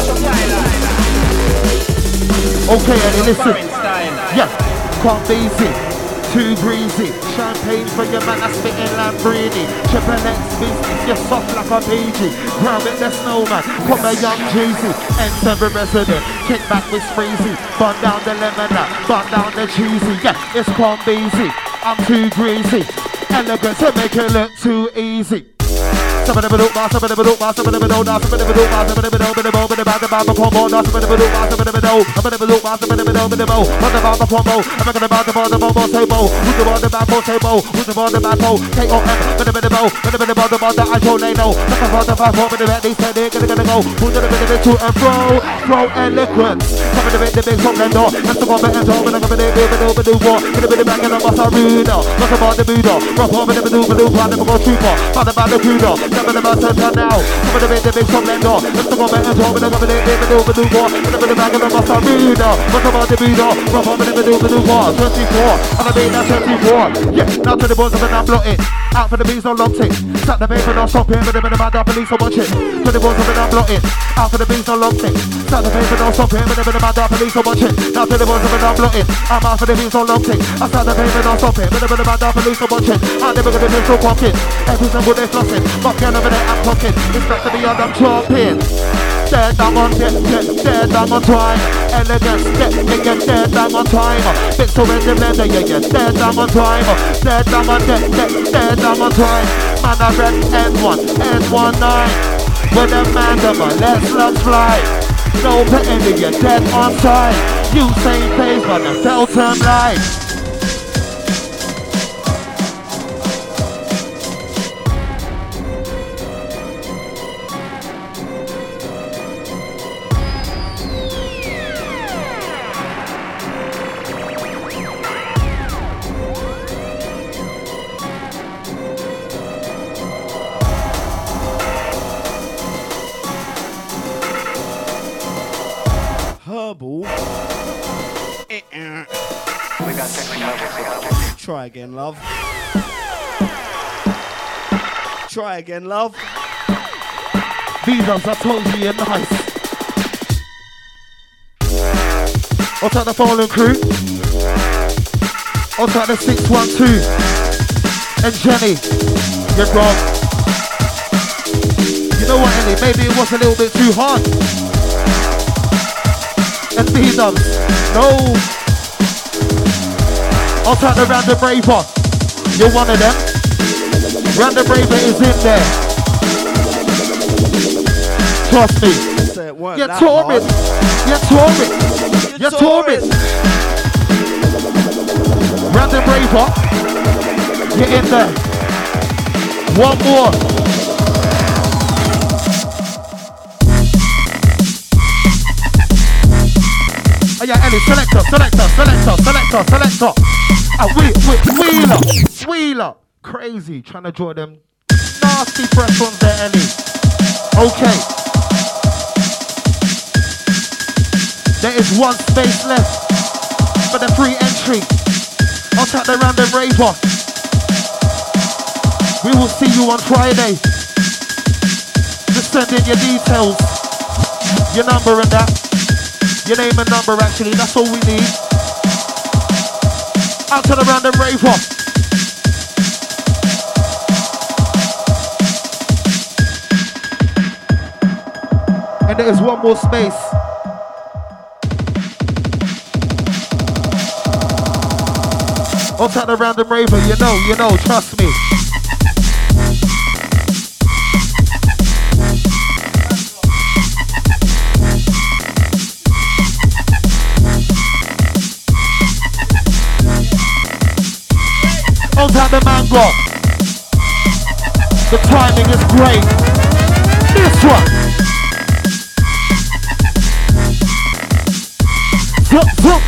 Okay, Ellie, listen. Yeah, come easy. Too greasy. Champagne for your man, that's spitting Lamborghini. Triple X business, you're soft like a PG. Grab it, the snowman, come a young Jeezy. Enter the resident, kick back with Spreezy. Bun down the lemonade, bun down the cheesy. Yeah, it's come easy. I'm too greasy. Elegant to make it look too easy. Some of them look bad, some of them look bad, some of them don't know, some of them look bad, some of them don't know, some of them bad, some of them combo, some of them look bad, some of them know, some of them look bad, some of them don't know, what about the combo? I'm not gonna the bomb table, who's the one the bad table, who's the one the bad pole, K-O-M, but the bow, but the I told they know, look about the 5 4 minute, they said they're gonna go, who's gonna be the to and fro eloquent, some of the big from the door, that's the one that ends over, I'm gonna be the war, gonna be the back of the boss, Aruna, look about the Buddha, rock over the Buddha, I never go cheaper, found about the Buddha. Some of them are turned now. Some of them in the big from that door. Let's go back and talk with them. Some of them in the maneuver. Some of them back in the bus arena. What's about the Buddha? From over the maneuver. 24. And I mean that's 24. Yeah, now to the boys of the damn blotting. Out for the beats, no long tick. Sat the paper, no stopping. But the bad police, so watch it. To the boys of the damn blotting. Out for the beats, no long tick. Sat the paper, no stopping. But the bad police, so watch it. Now to the boys of the damn blotting. I'm out for the beats, no long tick. I sat the paper, no stopping. But the bad police, so watch it. I'm never gonna be so pocket. Every single day flossing. Over there I'm talking, it's back to the other chopping. Dead down on dead down on time. Elegance, get dead down on time. Bits to in the blender, yeah, dead down on time. Dead down on dead down on time. Man I read N1, N19. With a man of a let's fly. No petting, you're dead on time. You same place, but the Delta life. We got section levels. Try again, love. Try again, love. These are totally nice. What's up the following crew? What's up the 612? And Jenny, you're wrong. You know what, Ellie? Maybe it was a little bit too hard. And B-dubs, no. What's up the Random Raver? You're one of them. Random Raver is in there. Trust me. You're touring. You're touring. You're touring. Random Raver. You're in there. One more. Oh yeah, Ellie, selector. Wheeler. Crazy, trying to draw them nasty fresh ones there, Ellie. Okay. There is one space left for the free entry. I'll tap the Random Raver. We will see you on Friday. Just send in your details, your number and that. Your name and number actually, that's all we need. Out to the Random Raver. And there is one more space. I'll take the Random Raver, you know, trust me. I'll take the Mango. The timing is great. This one. Zup, zup.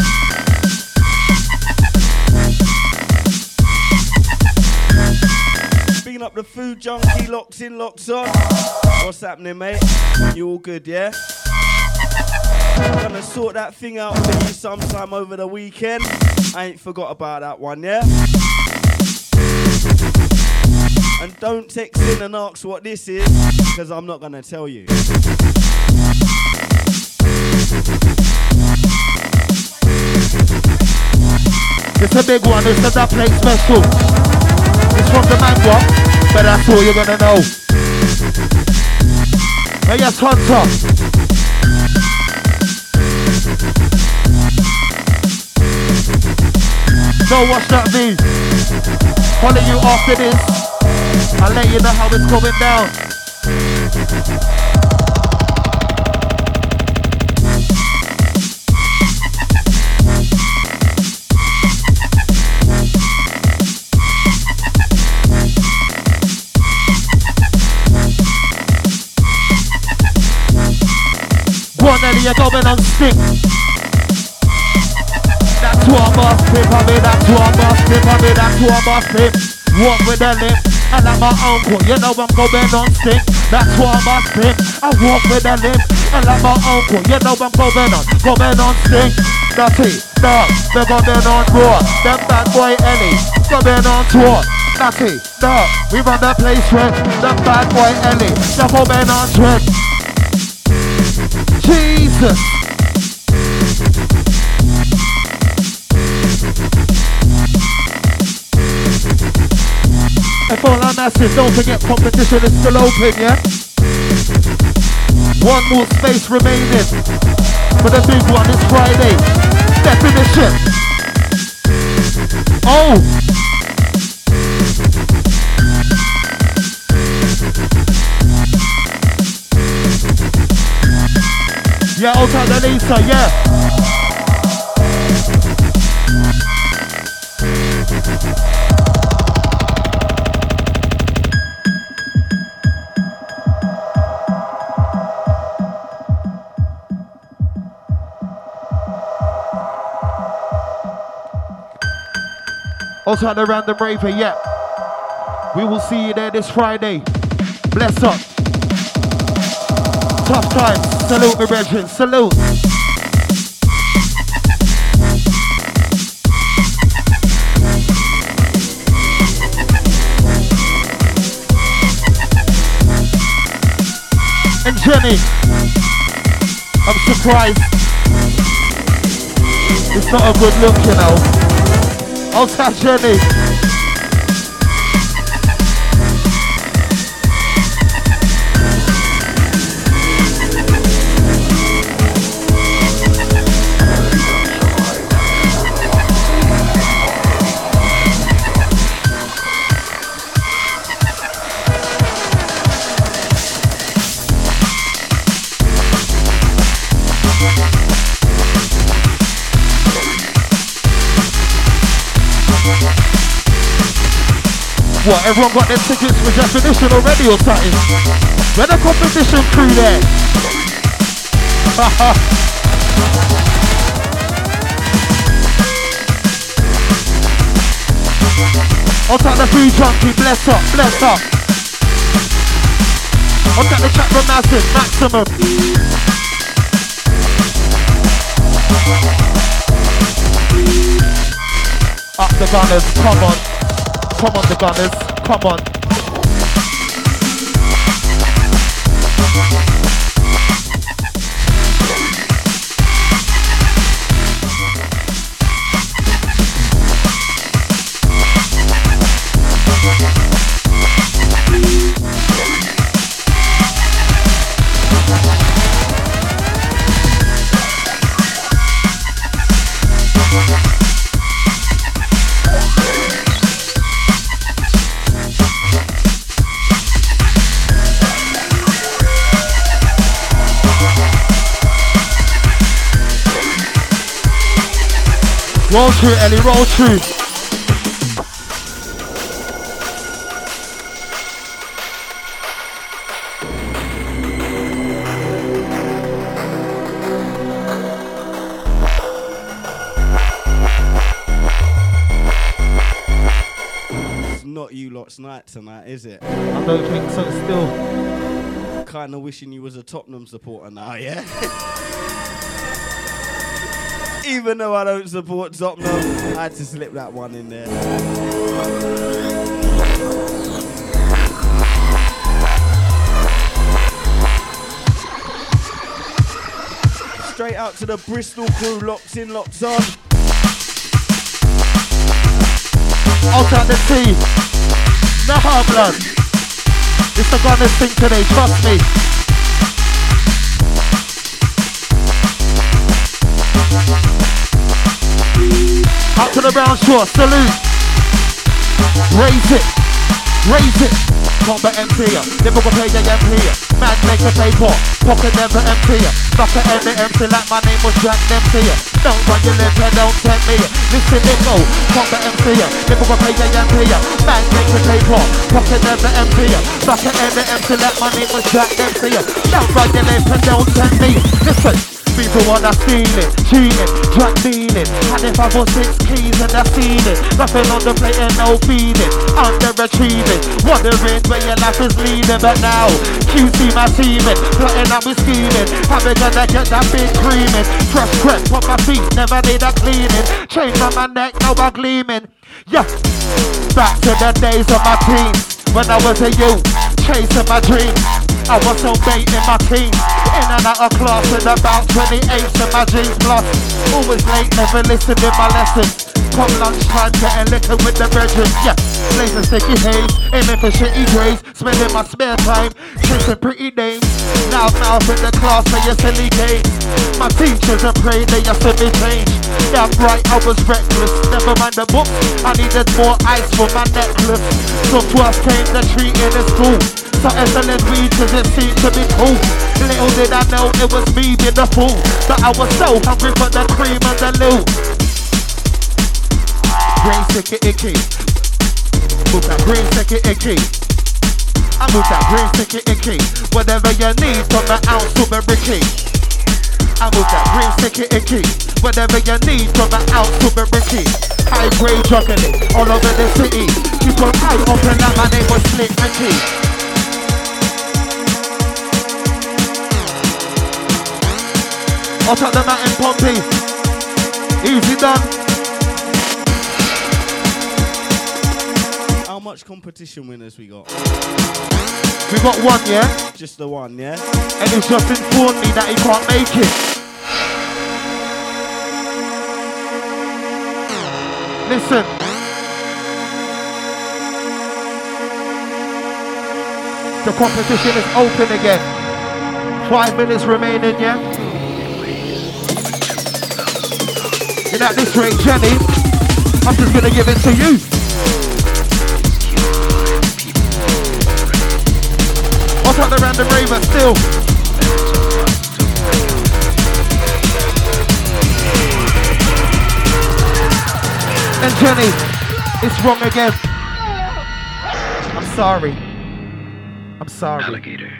Speaking up the food junkie, locks in, locks on. What's happening, mate? You all good, yeah? I'm gonna sort that thing out for you sometime over the weekend. I ain't forgot about that one, yeah? And don't text in and ask what this is, because I'm not gonna tell you. It's a big one, it's a that plate special. It's from the Mango, but that's all you're gonna know. Hey, yes, Hunter. Don't watch that V. Follow you after this. I'll let you know how it's going down. Go on, Ellie, you're going on stick. That's what I must tip, that's what I must tip, that's what I must tip. Walk with the limp, and I'm my uncle, you know I'm going on stick. That's what I must tip, I walk with the limp, and I'm my uncle, you know I'm going on stick. That's it, dog, they're going on raw. Them bad boy Ellie, going on tour. That's it, dog, we run the place with them bad boy Ellie, they're going on trip. Jesus. If all our masses, don't forget competition is still open, yeah? One more space remaining for the big one this Friday. Definition. Oh! Yeah, out at the Lisa, yeah. Also at the Random Raver, yeah. We will see you there this Friday. Bless up. Tough times. Salute me, brethren. Salute. Jenny. I'm surprised. It's not a good look, you know. I'll tap Jenny. What, everyone got their tickets for Definition already or something? Where the competition crew there? I'll take the food junkie, bless up, bless up. I'll take the chat from Maximum. Up the gunners, come on. Come on, the gunners, come on. Roll through, Ellie, roll through. It's not you lot's night tonight, is it? I don't think so, still. Kinda wishing you was a Tottenham supporter now, yeah? Even though I don't support Tottenham, I had to slip that one in there. Straight out to the Bristol crew, locked in, locked on. Out at the tea. Nah, blood. It's the gunners thing today, trust me. Out to the brown shore, salute. Raise it, raise it. Combat emptier, never gonna pay the emptier. Man make a paper, pocket never emptier. Knock it end the empty like my name was Jack Dempsey. Don't run your lip and don't tempt me. Listen it go, combat emptier, never gonna pay the emptier. Man make a paper, pocket never emptier. Knock it end the empty like my name was Jack Dempsey. Don't run your lip and don't tempt me. Listen. People wanna steal it, cheating, drug dealing. Had it 5 or 6 keys and I seen it. Nothing on the plate and no feeding. Under retrieving, wondering where your life is leading. But now, QC my teaming, plotting and we scheming. Having gonna get that big creaming. Fresh crep on my feet, never need a cleaning. Chain on my neck, now I'm gleaming. Yeah, back to the days of my teens. When I was a youth, chasing my dreams. I was so bait in my teens. In and out of class with about 28s in my jeans plus. Always late, never listened in my lessons. Come lunchtime, getting liquor with the brethren. Yeah, blazing sticky haze, aiming for shitty grades. Spending my spare time, chasing pretty names. Loud mouth in the class, for your silly games. My teachers are praying they have to be changed. Yeah, right, I was reckless. Never mind the books, I needed more ice for my necklace. So twice came the treat in the school. Started selling weed cause it seemed to be cool. Little did I know it was me being the fool. That I was so hungry for the cream and the loot. Green sticky icky. Move that green sticky icky. I move that green sticky icky. Whatever you need from an ounce to a bricky. I move that green sticky icky. Whatever you need from an ounce to a bricky. High grade juggling all over the city. Keep one eye open like my name was Slick Ricky. I'll take the mountain Pompey. Easy done. How much competition winners we got? We got one, yeah? Just the one, yeah? And he's just informed me that he can't make it. Listen. The competition is open again. 5 minutes remaining, yeah? And at this rate, Jenny, I'm just gonna give it to you. What's up the random raver still? And Jenny, it's wrong again. I'm sorry. I'm sorry. Alligator.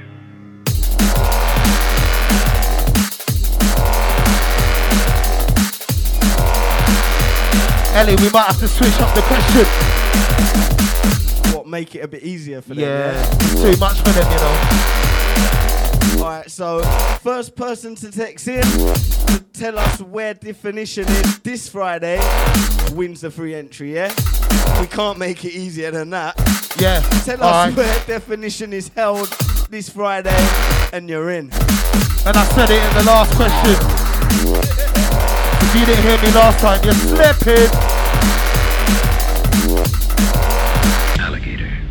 Ellie, we might have to switch up the question. What, make it a bit easier for them? Yeah, too much for them, you know. Alright, so first person to text in to tell us where Definition is this Friday wins the free entry, yeah? We can't make it easier than that. Yeah. Tell us where Definition is held this Friday and you're in. And I said it in the last question. If you didn't hear me last time, you're slipping. Alligator.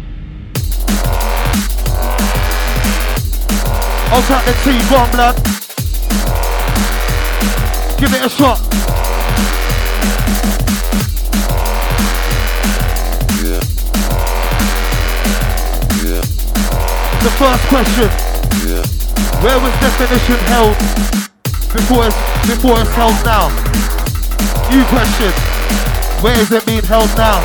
I'll tap the T-bomb, blood. Give it a shot. The first question. Where was Definition held before it's held now? New question. Where is it being held now?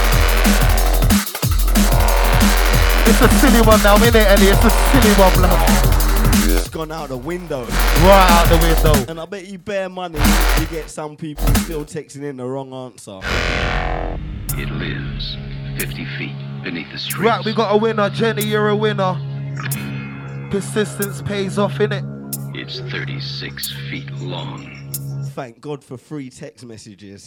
It's a silly one now, innit, Ellie? It's a silly one, blood. It's gone out the window. Right out the window. And I bet you bare money you get some people still texting in the wrong answer. It lives 50 feet beneath the street. Right, we got a winner. Jenny, you're a winner. Persistence pays off, innit? It's 36 feet long. Thank God for free text messages.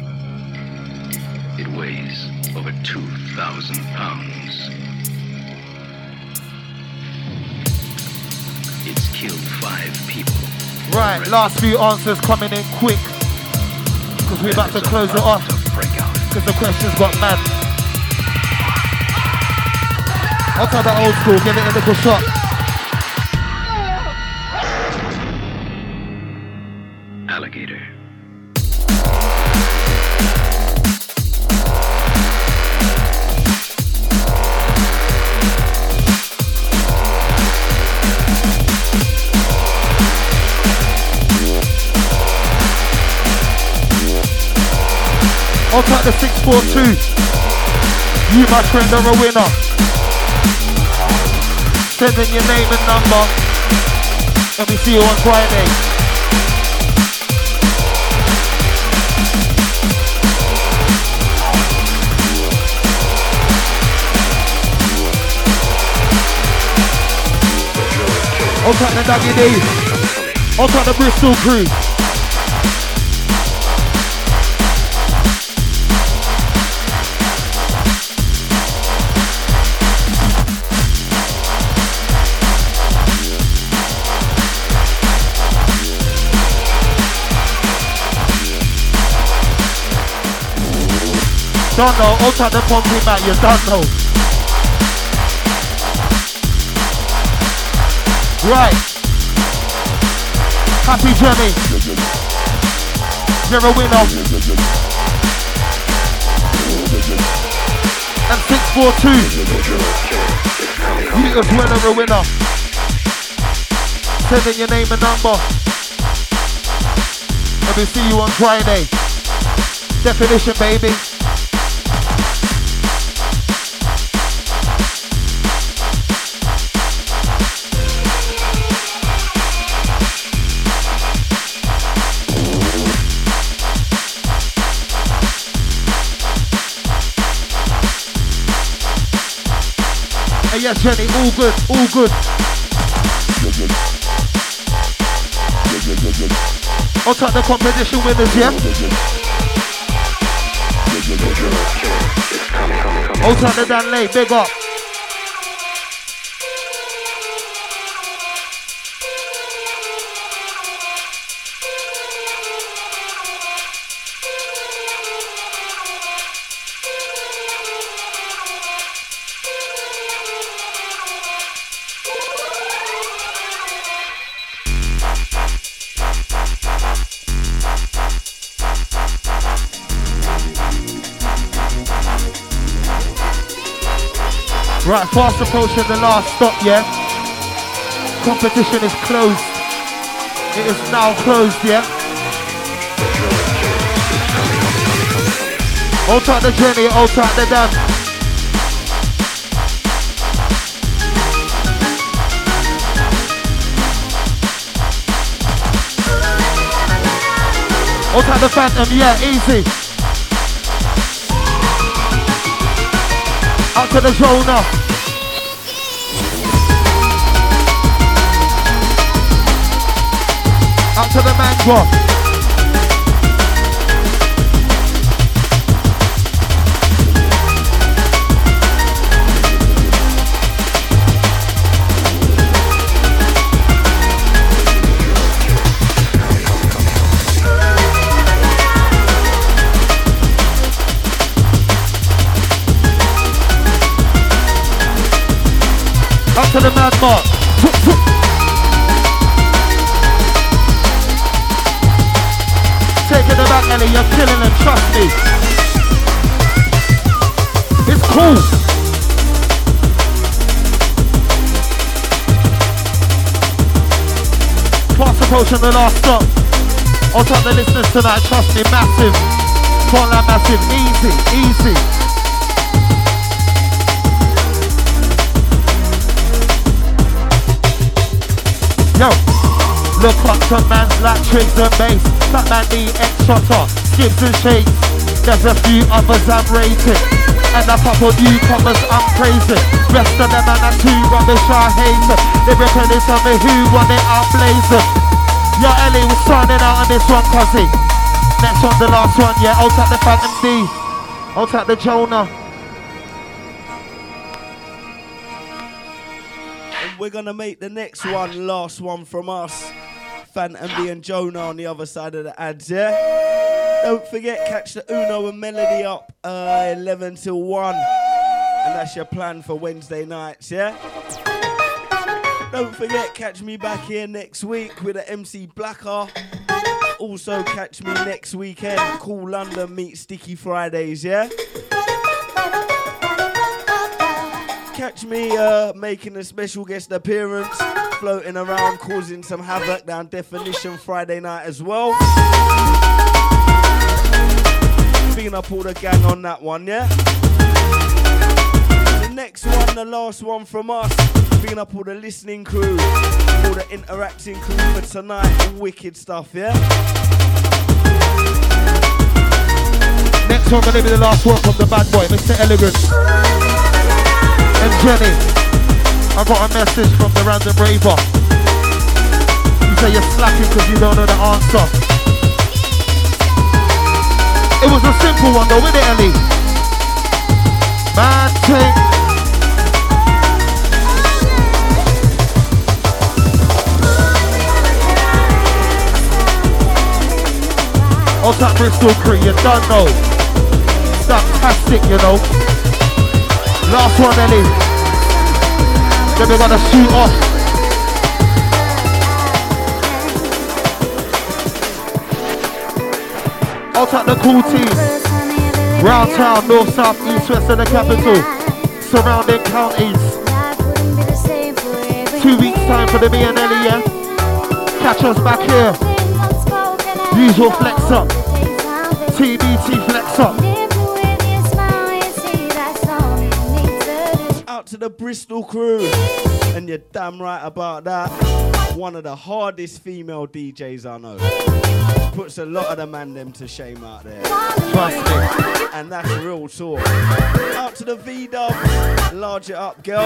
It weighs over 2,000 pounds. It's killed 5 people. Right, already. last few answers coming in quick. Because we're about to close it off. Because the questions got mad. I'll try the old school, give it a little shot. Alligator. I'll take the 642. You, my friend, are a winner. Send in your name and number. Let me see you on Friday. I'll take the WD. I'll take the Bristol crew. Don't know, I'll take the pumping back, you don't know. Right. Happy Jenny. You're a winner. And 642. You as well are a winner. Send in your name and number. Let me see you on Friday. Definition, baby. Yes, Jenny, all good, all good. I'll take the competition winners, yeah? Out on the Danley, big up. Right, fast approaching the last stop, yeah? Competition is closed. It is now closed, yeah? Hold tight the journey, hold tight the dance. Hold tight the Phantom, yeah, easy. Out to the Jonah. Out to the Mango. To the Mad Mark. Taking the back, Ellie, you're killing them, trust me. It's cool. Fast approaching the last stop. I'll tell the listeners tonight, trust me, massive. Can't lie, massive, easy, easy. Yo, look up to man's like tricks and bass. That man the X-Shotter, skips and shakes. There's a few others I'm rating, and a couple newcomers I'm praising. Rest of them and too rubbish I hate them. They reckon it's on me who won it, I'm blazing. Yo, Ellie was signing out on this one, cuzzy. Next one, the last one, yeah. I'll take the Phantom D. I'll take the Jonah. We're gonna make the next one, last one from us. Phantom D and Jonah on the other side of the ads, yeah? Don't forget, catch the Uno and Melody up 11 till 1. And that's your plan for Wednesday nights, yeah? Don't forget, catch me back here next week with the MC Blacker. Also catch me next weekend, Cool London meets Sticky Fridays, yeah? Catch me making a special guest appearance, floating around, causing some havoc down Definition Friday night as well. Picking up all the gang on that one, yeah? The next one, the last one from us, picking up all the listening crew, all the interacting crew for tonight, wicked stuff, yeah? Next one gonna be the last one from the bad boy, Mr. Elegant. And Jenny, I got a message from the random raver. You say you're slacking because you don't know the answer. It was a simple one though, wasn't it, Ellie? Man thing. I'll tap Bristol Crew, you don't know. Fantastic, you know. Last one, Ellie. Then we're gonna shoot off. I'll take the cool team. Round town, north, south, east, west of the capital. Surrounding counties. 2 weeks time for the me and Ellie, yeah? Catch us back here. Usual flex up. TBT flex up. To the Bristol crew, and you're damn right about that. One of the hardest female DJs I know. Puts a lot of the man them to shame out there. Trust me. And that's real talk. Out to the V-Dubs, large it up, girl.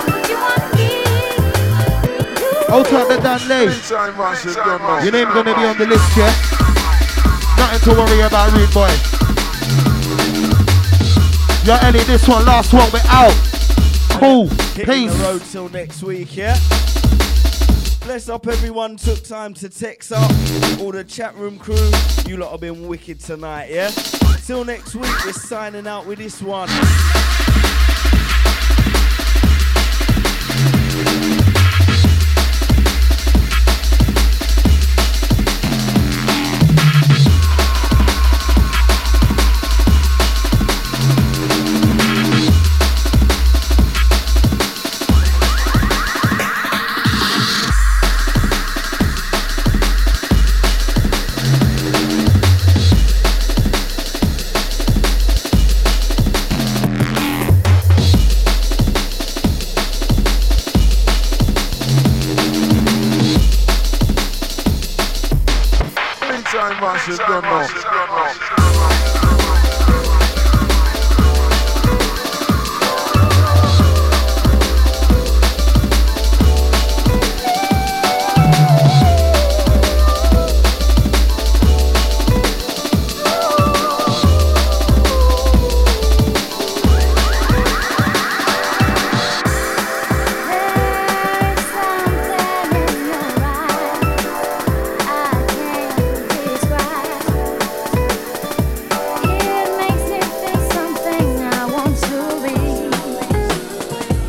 Out to the Danley. Your name's gonna be on the list, yeah? Nothing to worry about, rude boy. Yo, Ellie, this one, last one, we're out. Cool. Hitting Peace. the road till next week, yeah? Bless up everyone took time to text up. All the chat room crew, you lot have been wicked tonight, yeah? Till next week, we're signing out with this one. Time, man, you don't know.